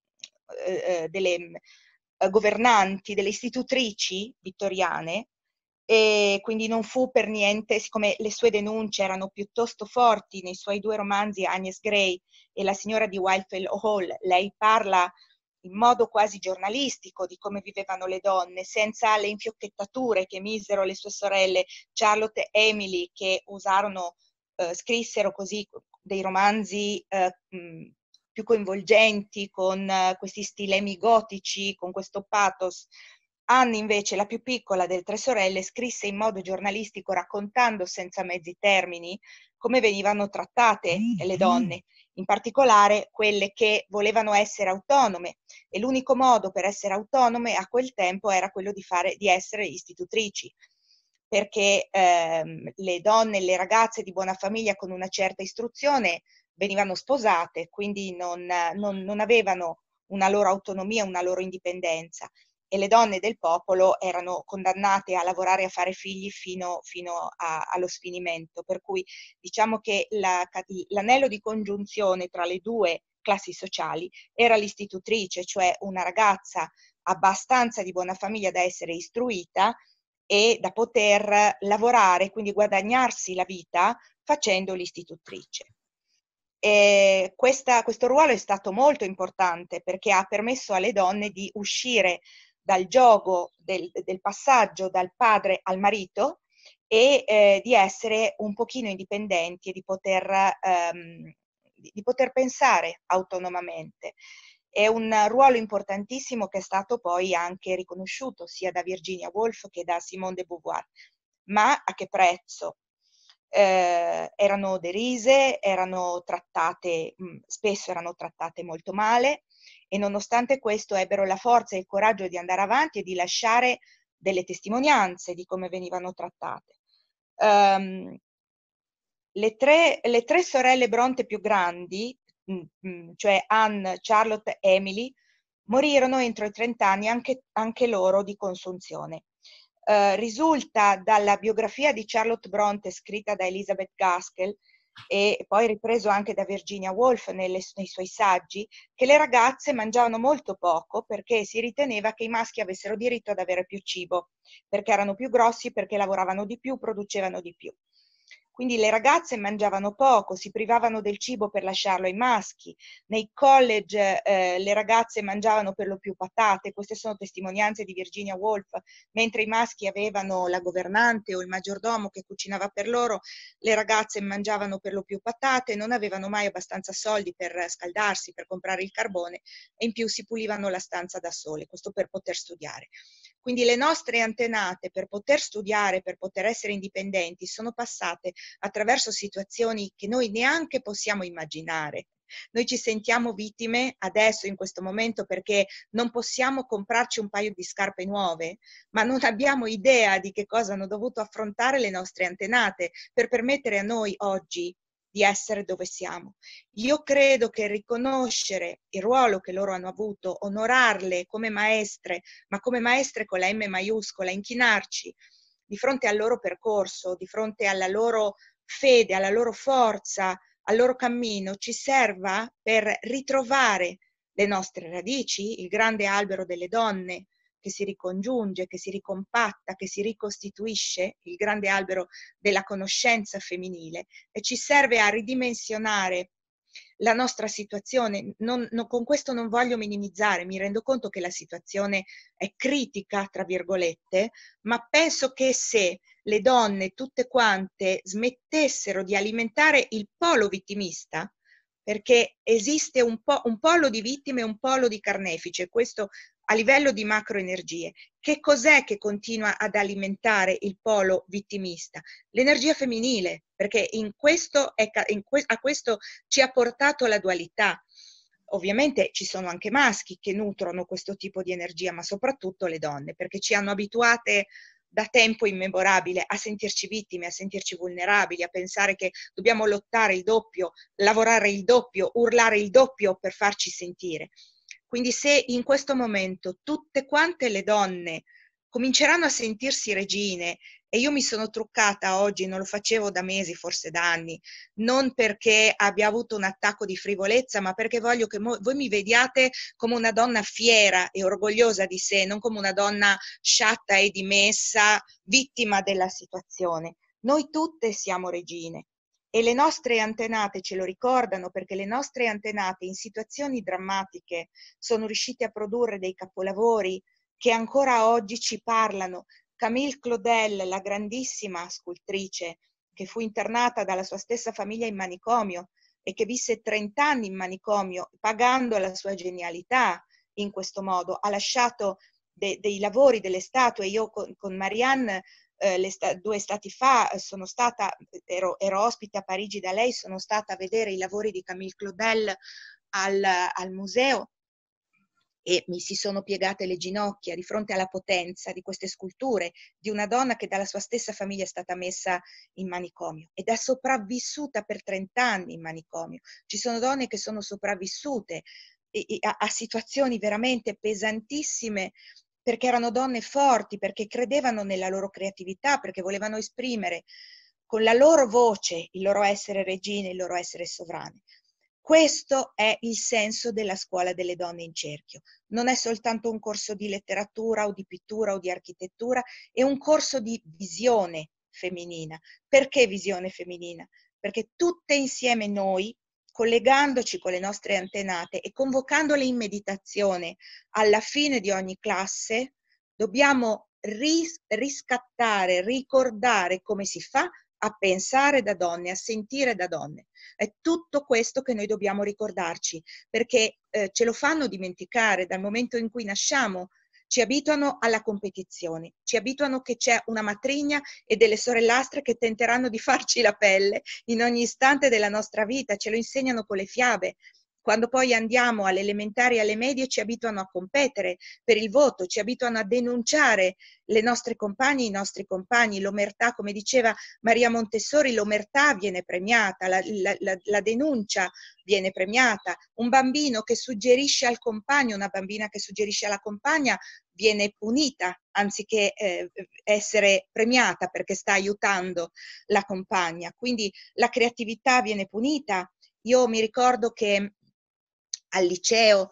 eh, delle governanti, delle istitutrici vittoriane. E quindi non fu per niente, siccome le sue denunce erano piuttosto forti nei suoi due romanzi, Agnes Grey e La signora di Wildfell Hall, lei parla in modo quasi giornalistico di come vivevano le donne, senza le infiocchettature che misero le sue sorelle Charlotte e Emily, che usarono, eh, scrissero così dei romanzi eh, mh, più coinvolgenti, con eh, questi stilemi gotici, con questo pathos. Anne invece, la più piccola delle tre sorelle, scrisse in modo giornalistico, raccontando senza mezzi termini come venivano trattate le donne, in particolare quelle che volevano essere autonome, e l'unico modo per essere autonome a quel tempo era quello di, fare, di essere istitutrici, perché ehm, le donne, le ragazze di buona famiglia con una certa istruzione venivano sposate, quindi non, non, non avevano una loro autonomia, una loro indipendenza, e le donne del popolo erano condannate a lavorare e a fare figli fino, fino a, allo sfinimento. Per cui diciamo che la, l'anello di congiunzione tra le due classi sociali era l'istitutrice, cioè una ragazza abbastanza di buona famiglia da essere istruita e da poter lavorare, quindi guadagnarsi la vita facendo l'istitutrice. E questa, questo ruolo è stato molto importante perché ha permesso alle donne di uscire dal giogo del, del passaggio dal padre al marito e eh, di essere un pochino indipendenti e di poter, ehm, di poter pensare autonomamente. È un ruolo importantissimo che è stato poi anche riconosciuto sia da Virginia Woolf che da Simone de Beauvoir. Ma a che prezzo? Eh, erano derise, erano trattate, mh, spesso erano trattate molto male, e nonostante questo ebbero la forza e il coraggio di andare avanti e di lasciare delle testimonianze di come venivano trattate. Um, le, tre, le tre sorelle Bronte più grandi, mh, mh, cioè Anne, Charlotte e Emily, morirono entro i trenta anni anche, anche loro di consunzione. Uh, risulta dalla biografia di Charlotte Bronte scritta da Elizabeth Gaskell e poi ripreso anche da Virginia Woolf nelle, nei suoi saggi, che le ragazze mangiavano molto poco perché si riteneva che i maschi avessero diritto ad avere più cibo, perché erano più grossi, perché lavoravano di più, producevano di più. Quindi le ragazze mangiavano poco, si privavano del cibo per lasciarlo ai maschi. Nei college eh, le ragazze mangiavano per lo più patate, queste sono testimonianze di Virginia Woolf, mentre i maschi avevano la governante o il maggiordomo che cucinava per loro, le ragazze mangiavano per lo più patate, non avevano mai abbastanza soldi per scaldarsi, per comprare il carbone, e in più si pulivano la stanza da sole, questo per poter studiare. Quindi le nostre antenate, per poter studiare, per poter essere indipendenti, sono passate attraverso situazioni che noi neanche possiamo immaginare. Noi ci sentiamo vittime adesso, in questo momento, perché non possiamo comprarci un paio di scarpe nuove, ma non abbiamo idea di che cosa hanno dovuto affrontare le nostre antenate per permettere a noi oggi di essere dove siamo. Io credo che riconoscere il ruolo che loro hanno avuto, onorarle come maestre, ma come maestre con la M maiuscola, inchinarci di fronte al loro percorso, di fronte alla loro fede, alla loro forza, al loro cammino, ci serva per ritrovare le nostre radici, il grande albero delle donne che si ricongiunge, che si ricompatta, che si ricostituisce, il grande albero della conoscenza femminile, e ci serve a ridimensionare la nostra situazione. Non, non, con questo non voglio minimizzare, mi rendo conto che la situazione è critica, tra virgolette, ma penso che se le donne tutte quante smettessero di alimentare il polo vittimista, perché esiste un, po', un polo di vittime e un polo di carnefice, questo a livello di macroenergie. Che cos'è che continua ad alimentare il polo vittimista? L'energia femminile, perché in questo è, in que, a questo ci ha portato la dualità. Ovviamente ci sono anche maschi che nutrono questo tipo di energia, ma soprattutto le donne, perché ci hanno abituate da tempo immemorabile a sentirci vittime, a sentirci vulnerabili, a pensare che dobbiamo lottare il doppio, lavorare il doppio, urlare il doppio per farci sentire. Quindi se in questo momento tutte quante le donne cominceranno a sentirsi regine, e io mi sono truccata oggi, non lo facevo da mesi, forse da anni, non perché abbia avuto un attacco di frivolezza, ma perché voglio che voi mi vediate come una donna fiera e orgogliosa di sé, non come una donna sciatta e dimessa, vittima della situazione. Noi tutte siamo regine. E le nostre antenate ce lo ricordano, perché le nostre antenate in situazioni drammatiche sono riuscite a produrre dei capolavori che ancora oggi ci parlano. Camille Claudel, la grandissima scultrice che fu internata dalla sua stessa famiglia in manicomio e che visse trent'anni in manicomio pagando la sua genialità in questo modo, ha lasciato de- dei lavori, delle statue. Io con, con Marianne eh, sta- due estati fa sono stata, ero, ero ospite a Parigi da lei, sono stata a vedere i lavori di Camille Claudel al, al museo, e mi si sono piegate le ginocchia di fronte alla potenza di queste sculture di una donna che dalla sua stessa famiglia è stata messa in manicomio ed è sopravvissuta per trent'anni in manicomio. Ci sono donne che sono sopravvissute a, a situazioni veramente pesantissime, perché erano donne forti, perché credevano nella loro creatività, perché volevano esprimere con la loro voce il loro essere regine, il loro essere sovrane. Questo è il senso della scuola delle donne in cerchio. Non è soltanto un corso di letteratura o di pittura o di architettura, è un corso di visione femminina. Perché visione femminina? Perché tutte insieme noi, collegandoci con le nostre antenate e convocandole in meditazione alla fine di ogni classe, dobbiamo ris- riscattare, ricordare come si fa a pensare da donne, a sentire da donne. È tutto questo che noi dobbiamo ricordarci, perché eh, ce lo fanno dimenticare dal momento in cui nasciamo. Ci abituano alla competizione, ci abituano che c'è una matrigna e delle sorellastre che tenteranno di farci la pelle in ogni istante della nostra vita, ce lo insegnano con le fiabe. Quando poi andiamo alle elementari e alle medie ci abituano a competere per il voto, ci abituano a denunciare le nostre compagne, i nostri compagni, l'omertà, come diceva Maria Montessori, l'omertà viene premiata, la, la, la, la denuncia viene premiata. Un bambino che suggerisce al compagno, una bambina che suggerisce alla compagna viene punita anziché eh, essere premiata perché sta aiutando la compagna. Quindi la creatività viene punita. Io mi ricordo che al liceo,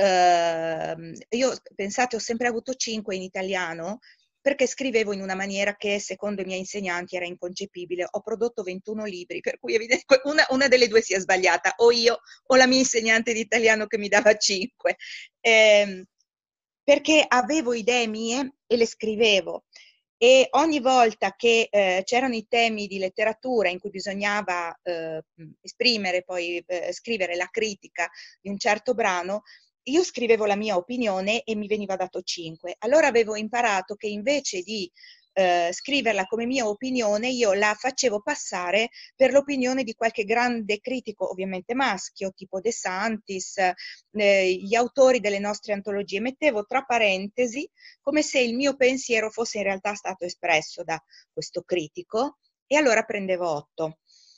eh, io pensate ho sempre avuto cinque in italiano, perché scrivevo in una maniera che secondo i miei insegnanti era inconcepibile. Ho prodotto ventuno libri, per cui una, una delle due si è sbagliata, o io o la mia insegnante di italiano che mi dava cinque, eh, perché avevo idee mie e le scrivevo. E ogni volta che eh, c'erano i temi di letteratura in cui bisognava eh, esprimere, poi eh, scrivere la critica di un certo brano, io scrivevo la mia opinione e mi veniva dato cinque. Allora avevo imparato che invece di eh, scriverla come mia opinione, io la facevo passare per l'opinione di qualche grande critico, ovviamente maschio, tipo De Santis, eh, gli autori delle nostre antologie. Mettevo tra parentesi come se il mio pensiero fosse in realtà stato espresso da questo critico, e allora prendevo otto.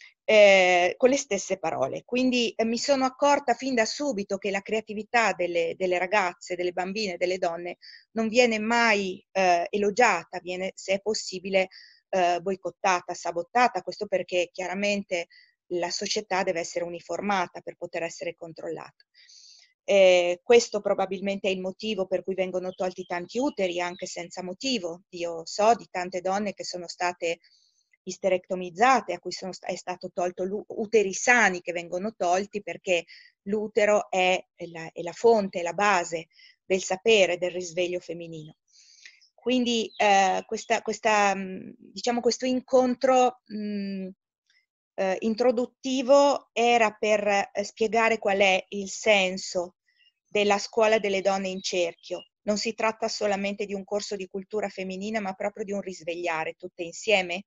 Eh, con le stesse parole. Quindi eh, mi sono accorta fin da subito che la creatività delle, delle ragazze, delle bambine, delle donne non viene mai eh, elogiata, viene, se è possibile, eh, boicottata, sabotata. Questo perché chiaramente la società deve essere uniformata per poter essere controllata. Eh, questo probabilmente è il motivo per cui vengono tolti tanti uteri, anche senza motivo. Io so di tante donne che sono state isterectomizzate, a cui sono, è stato tolto uteri sani che vengono tolti perché l'utero è, è, la, è la fonte, è la base del sapere, del risveglio femminino. Quindi eh, questa, questa, diciamo, questo incontro mh, eh, introduttivo era per eh, spiegare qual è il senso della scuola delle donne in cerchio. Non si tratta solamente di un corso di cultura femminile, ma proprio di un risvegliare tutte insieme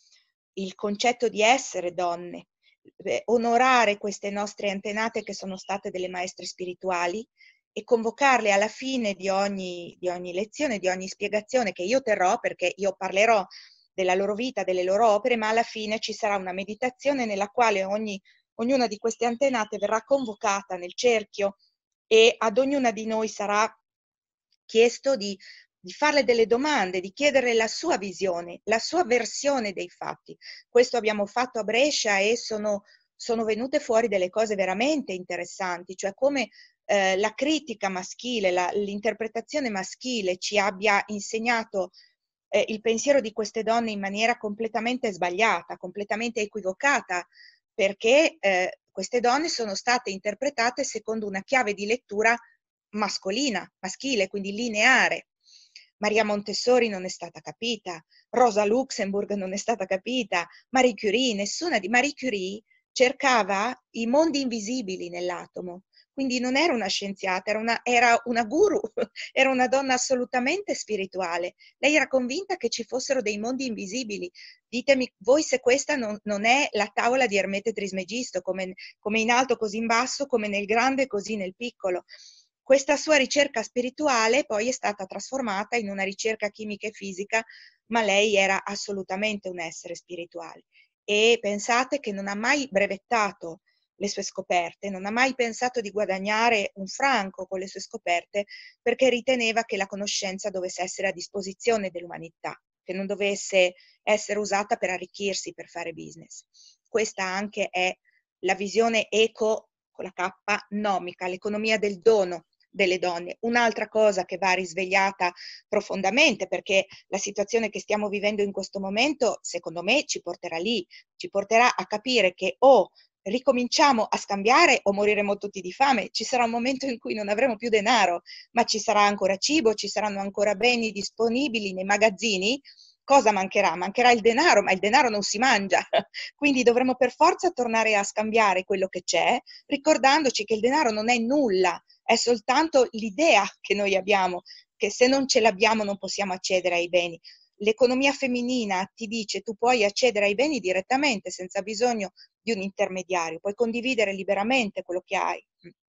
il concetto di essere donne, eh, onorare queste nostre antenate che sono state delle maestre spirituali e convocarle alla fine di ogni, di ogni lezione, di ogni spiegazione che io terrò, perché io parlerò della loro vita, delle loro opere, ma alla fine ci sarà una meditazione nella quale ogni, ognuna di queste antenate verrà convocata nel cerchio e ad ognuna di noi sarà chiesto di, di farle delle domande, di chiedere la sua visione, la sua versione dei fatti. Questo abbiamo fatto a Brescia e sono, sono venute fuori delle cose veramente interessanti, cioè come eh, la critica maschile, la, l'interpretazione maschile ci abbia insegnato eh, il pensiero di queste donne in maniera completamente sbagliata, completamente equivocata, perché eh, queste donne sono state interpretate secondo una chiave di lettura mascolina, maschile, quindi lineare. Maria Montessori non è stata capita, Rosa Luxemburg non è stata capita, Marie Curie, nessuna di Marie Curie cercava i mondi invisibili nell'atomo. Quindi non era una scienziata, era una, era una guru, era una donna assolutamente spirituale. Lei era convinta che ci fossero dei mondi invisibili. Ditemi voi se questa non, non è la tavola di Ermete Trismegisto, come, come in alto così in basso, come nel grande così nel piccolo. Questa sua ricerca spirituale poi è stata trasformata in una ricerca chimica e fisica, ma lei era assolutamente un essere spirituale. E pensate che non ha mai brevettato le sue scoperte, non ha mai pensato di guadagnare un franco con le sue scoperte perché riteneva che la conoscenza dovesse essere a disposizione dell'umanità, che non dovesse essere usata per arricchirsi, per fare business. Questa anche è la visione eco, con la K, nomica, l'economia del dono delle donne. Un'altra cosa che va risvegliata profondamente, perché la situazione che stiamo vivendo in questo momento, secondo me, ci porterà lì, ci porterà a capire che o ricominciamo a scambiare o moriremo tutti di fame. Ci sarà un momento in cui non avremo più denaro, ma ci sarà ancora cibo, ci saranno ancora beni disponibili nei magazzini. Cosa mancherà? Mancherà il denaro, ma il denaro non si mangia. Quindi dovremo per forza tornare a scambiare quello che c'è, ricordandoci che il denaro non è nulla, è soltanto l'idea che noi abbiamo, che se non ce l'abbiamo non possiamo accedere ai beni. L'economia femminina ti dice tu puoi accedere ai beni direttamente senza bisogno di un intermediario, puoi condividere liberamente quello che hai.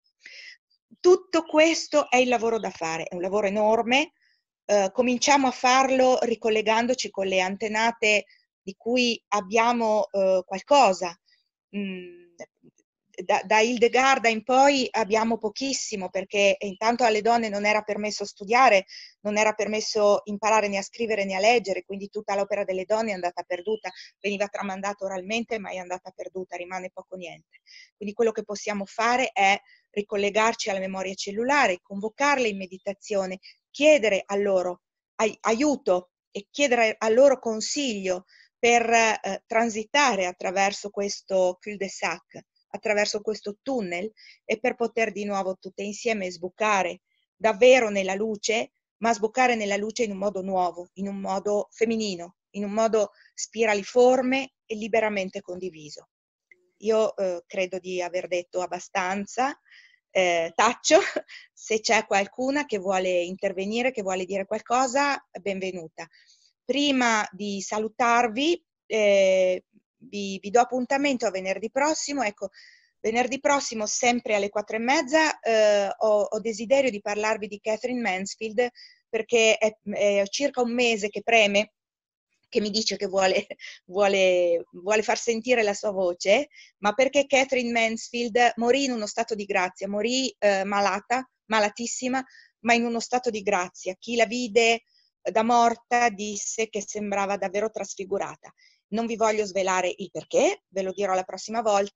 Tutto questo è il lavoro da fare, è un lavoro enorme, eh, cominciamo a farlo ricollegandoci con le antenate di cui abbiamo eh, qualcosa. Mm, Da, da Hildegarda in poi abbiamo pochissimo, perché intanto alle donne non era permesso studiare, non era permesso imparare né a scrivere né a leggere, quindi tutta l'opera delle donne è andata perduta, veniva tramandata oralmente ma è andata perduta, rimane poco niente. Quindi quello che possiamo fare è ricollegarci alla memoria cellulare, convocarle in meditazione, chiedere a loro ai, aiuto e chiedere a loro consiglio per eh, transitare attraverso questo cul-de-sac, attraverso questo tunnel e per poter di nuovo tutte insieme sbucare davvero nella luce, ma sbucare nella luce in un modo nuovo, in un modo femminino, in un modo spiraliforme e liberamente condiviso. Io eh, credo di aver detto abbastanza, eh, taccio, se c'è qualcuna che vuole intervenire, che vuole dire qualcosa, benvenuta. Prima di salutarvi, eh, Vi, vi do appuntamento a venerdì prossimo. Ecco, venerdì prossimo sempre alle quattro e mezza eh, ho, ho desiderio di parlarvi di Katherine Mansfield, perché è, è circa un mese che preme, che mi dice che vuole, vuole, vuole far sentire la sua voce, ma perché Katherine Mansfield morì in uno stato di grazia, morì eh, malata, malatissima, ma in uno stato di grazia. Chi la vide da morta disse che sembrava davvero trasfigurata. Non vi voglio svelare il perché, ve lo dirò la prossima volta,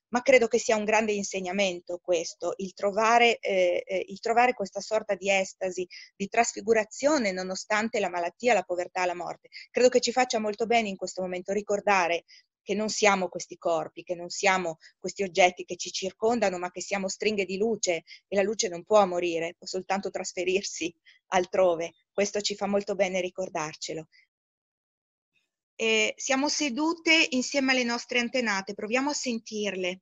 ma credo che sia un grande insegnamento questo, il trovare, eh, eh, il trovare questa sorta di estasi, di trasfigurazione nonostante la malattia, la povertà, la morte. Credo che ci faccia molto bene in questo momento ricordare che non siamo questi corpi, che non siamo questi oggetti che ci circondano, ma che siamo stringhe di luce e la luce non può morire, può soltanto trasferirsi altrove. Questo ci fa molto bene ricordarcelo. E siamo sedute insieme alle nostre antenate, proviamo a sentirle.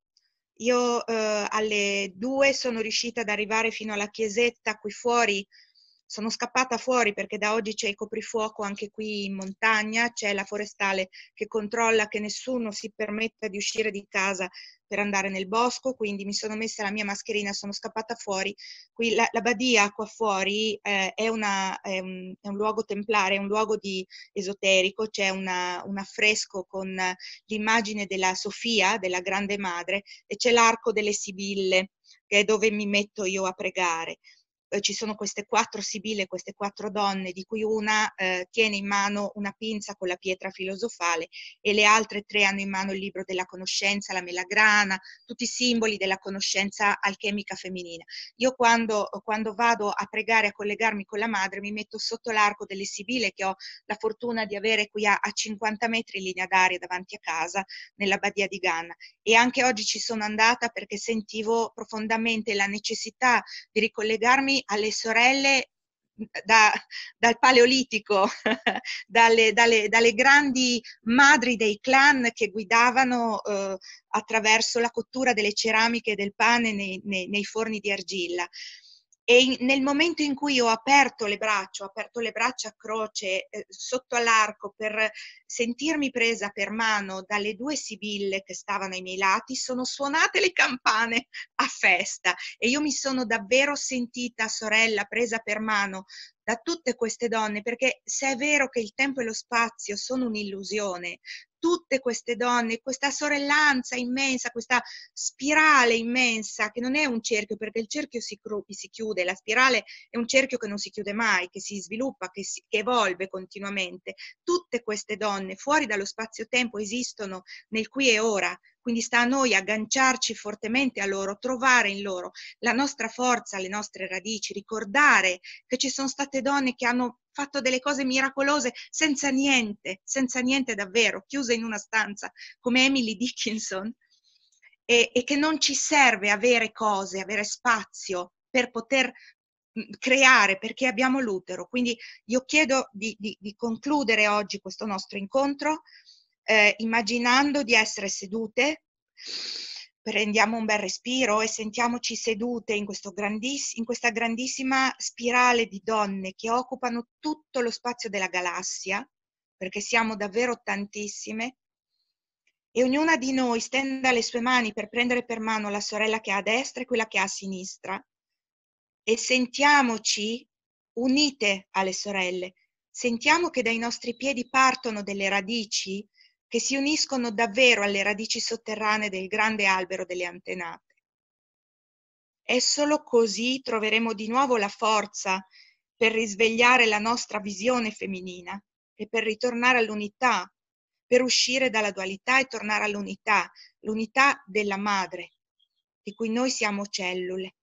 Io eh, alle due sono riuscita ad arrivare fino alla chiesetta qui fuori. Sono scappata fuori perché da oggi c'è il coprifuoco anche qui in montagna, c'è la forestale che controlla che nessuno si permetta di uscire di casa per andare nel bosco, quindi mi sono messa la mia mascherina, sono scappata fuori. Qui la, la badia qua fuori eh, è, una, è, un, è un luogo templare, è un luogo di esoterico, c'è un affresco con l'immagine della Sofia, della Grande Madre, e c'è l'arco delle Sibille, che è dove mi metto io a pregare. Ci sono queste quattro sibille, queste quattro donne, di cui una eh, tiene in mano una pinza con la pietra filosofale e le altre tre hanno in mano il libro della conoscenza, la melagrana, tutti i simboli della conoscenza alchemica femminina. Io quando, quando vado a pregare, a collegarmi con la madre, mi metto sotto l'arco delle sibille che ho la fortuna di avere qui a, a cinquanta metri in linea d'aria davanti a casa, nella badia di Ganna. E anche oggi ci sono andata perché sentivo profondamente la necessità di ricollegarmi alle sorelle da, dal Paleolitico, dalle, dalle, dalle grandi madri dei clan che guidavano eh, attraverso la cottura delle ceramiche e del pane nei, nei, nei forni di argilla. E in, nel momento in cui ho aperto le braccia, ho aperto le braccia a croce eh, sotto all'arco per sentirmi presa per mano dalle due sibille che stavano ai miei lati, sono suonate le campane a festa e io mi sono davvero sentita sorella presa per mano da tutte queste donne, perché se è vero che il tempo e lo spazio sono un'illusione, tutte queste donne, questa sorellanza immensa, questa spirale immensa, che non è un cerchio, perché il cerchio si, si chiude, la spirale è un cerchio che non si chiude mai, che si sviluppa, che, si, che evolve continuamente. Tutte queste donne fuori dallo spazio-tempo esistono nel qui e ora, quindi sta a noi agganciarci fortemente a loro, trovare in loro la nostra forza, le nostre radici, ricordare che ci sono state donne che hanno fatto delle cose miracolose senza niente, senza niente davvero, chiuse in una stanza come Emily Dickinson, e, e che non ci serve avere cose, avere spazio per poter creare, perché abbiamo l'utero. Quindi io chiedo di, di, di concludere oggi questo nostro incontro eh, immaginando di essere sedute, prendiamo un bel respiro e sentiamoci sedute in, questo grandiss- in questa grandissima spirale di donne che occupano tutto lo spazio della galassia, perché siamo davvero tantissime, e ognuna di noi stenda le sue mani per prendere per mano la sorella che ha a destra e quella che ha a sinistra, e sentiamoci unite alle sorelle. Sentiamo che dai nostri piedi partono delle radici che si uniscono davvero alle radici sotterranee del grande albero delle antenate. E solo così troveremo di nuovo la forza per risvegliare la nostra visione femminina e per ritornare all'unità, per uscire dalla dualità e tornare all'unità, l'unità della madre, di cui noi siamo cellule.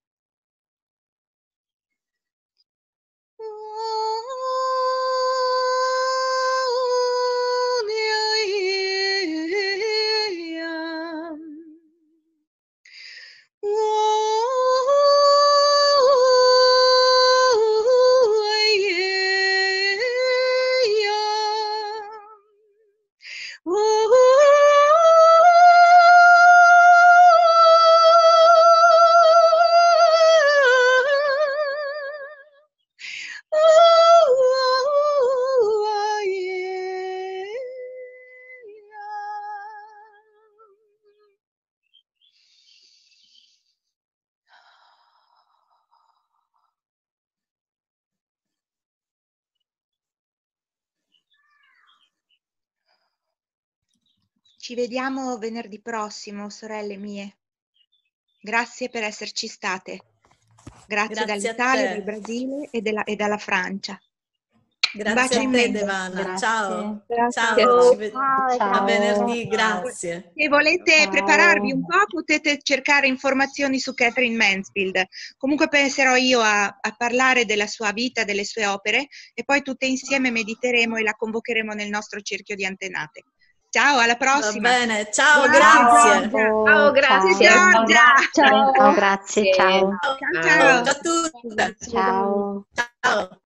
Ci vediamo venerdì prossimo, sorelle mie. Grazie per esserci state. Grazie, Grazie dall'Italia, dal Brasile e, della, e dalla Francia. Grazie a te Devana, Grazie. ciao. Grazie. Ciao, ci vediamo Ciao, ciao. a venerdì, grazie. Se volete Ciao. prepararvi un po', potete cercare informazioni su Catherine Mansfield. Comunque penserò io a, a parlare della sua vita, delle sue opere, e poi tutte insieme mediteremo e la convocheremo nel nostro cerchio di antenate. Ciao, alla prossima. Va bene, ciao, Grazie, grazie. Giorgia. Ciao, grazie. Ciao, Giorgia. Ciao, grazie, ciao. Ciao, Ciao, ciao. ciao a tutti. Ciao. Ciao.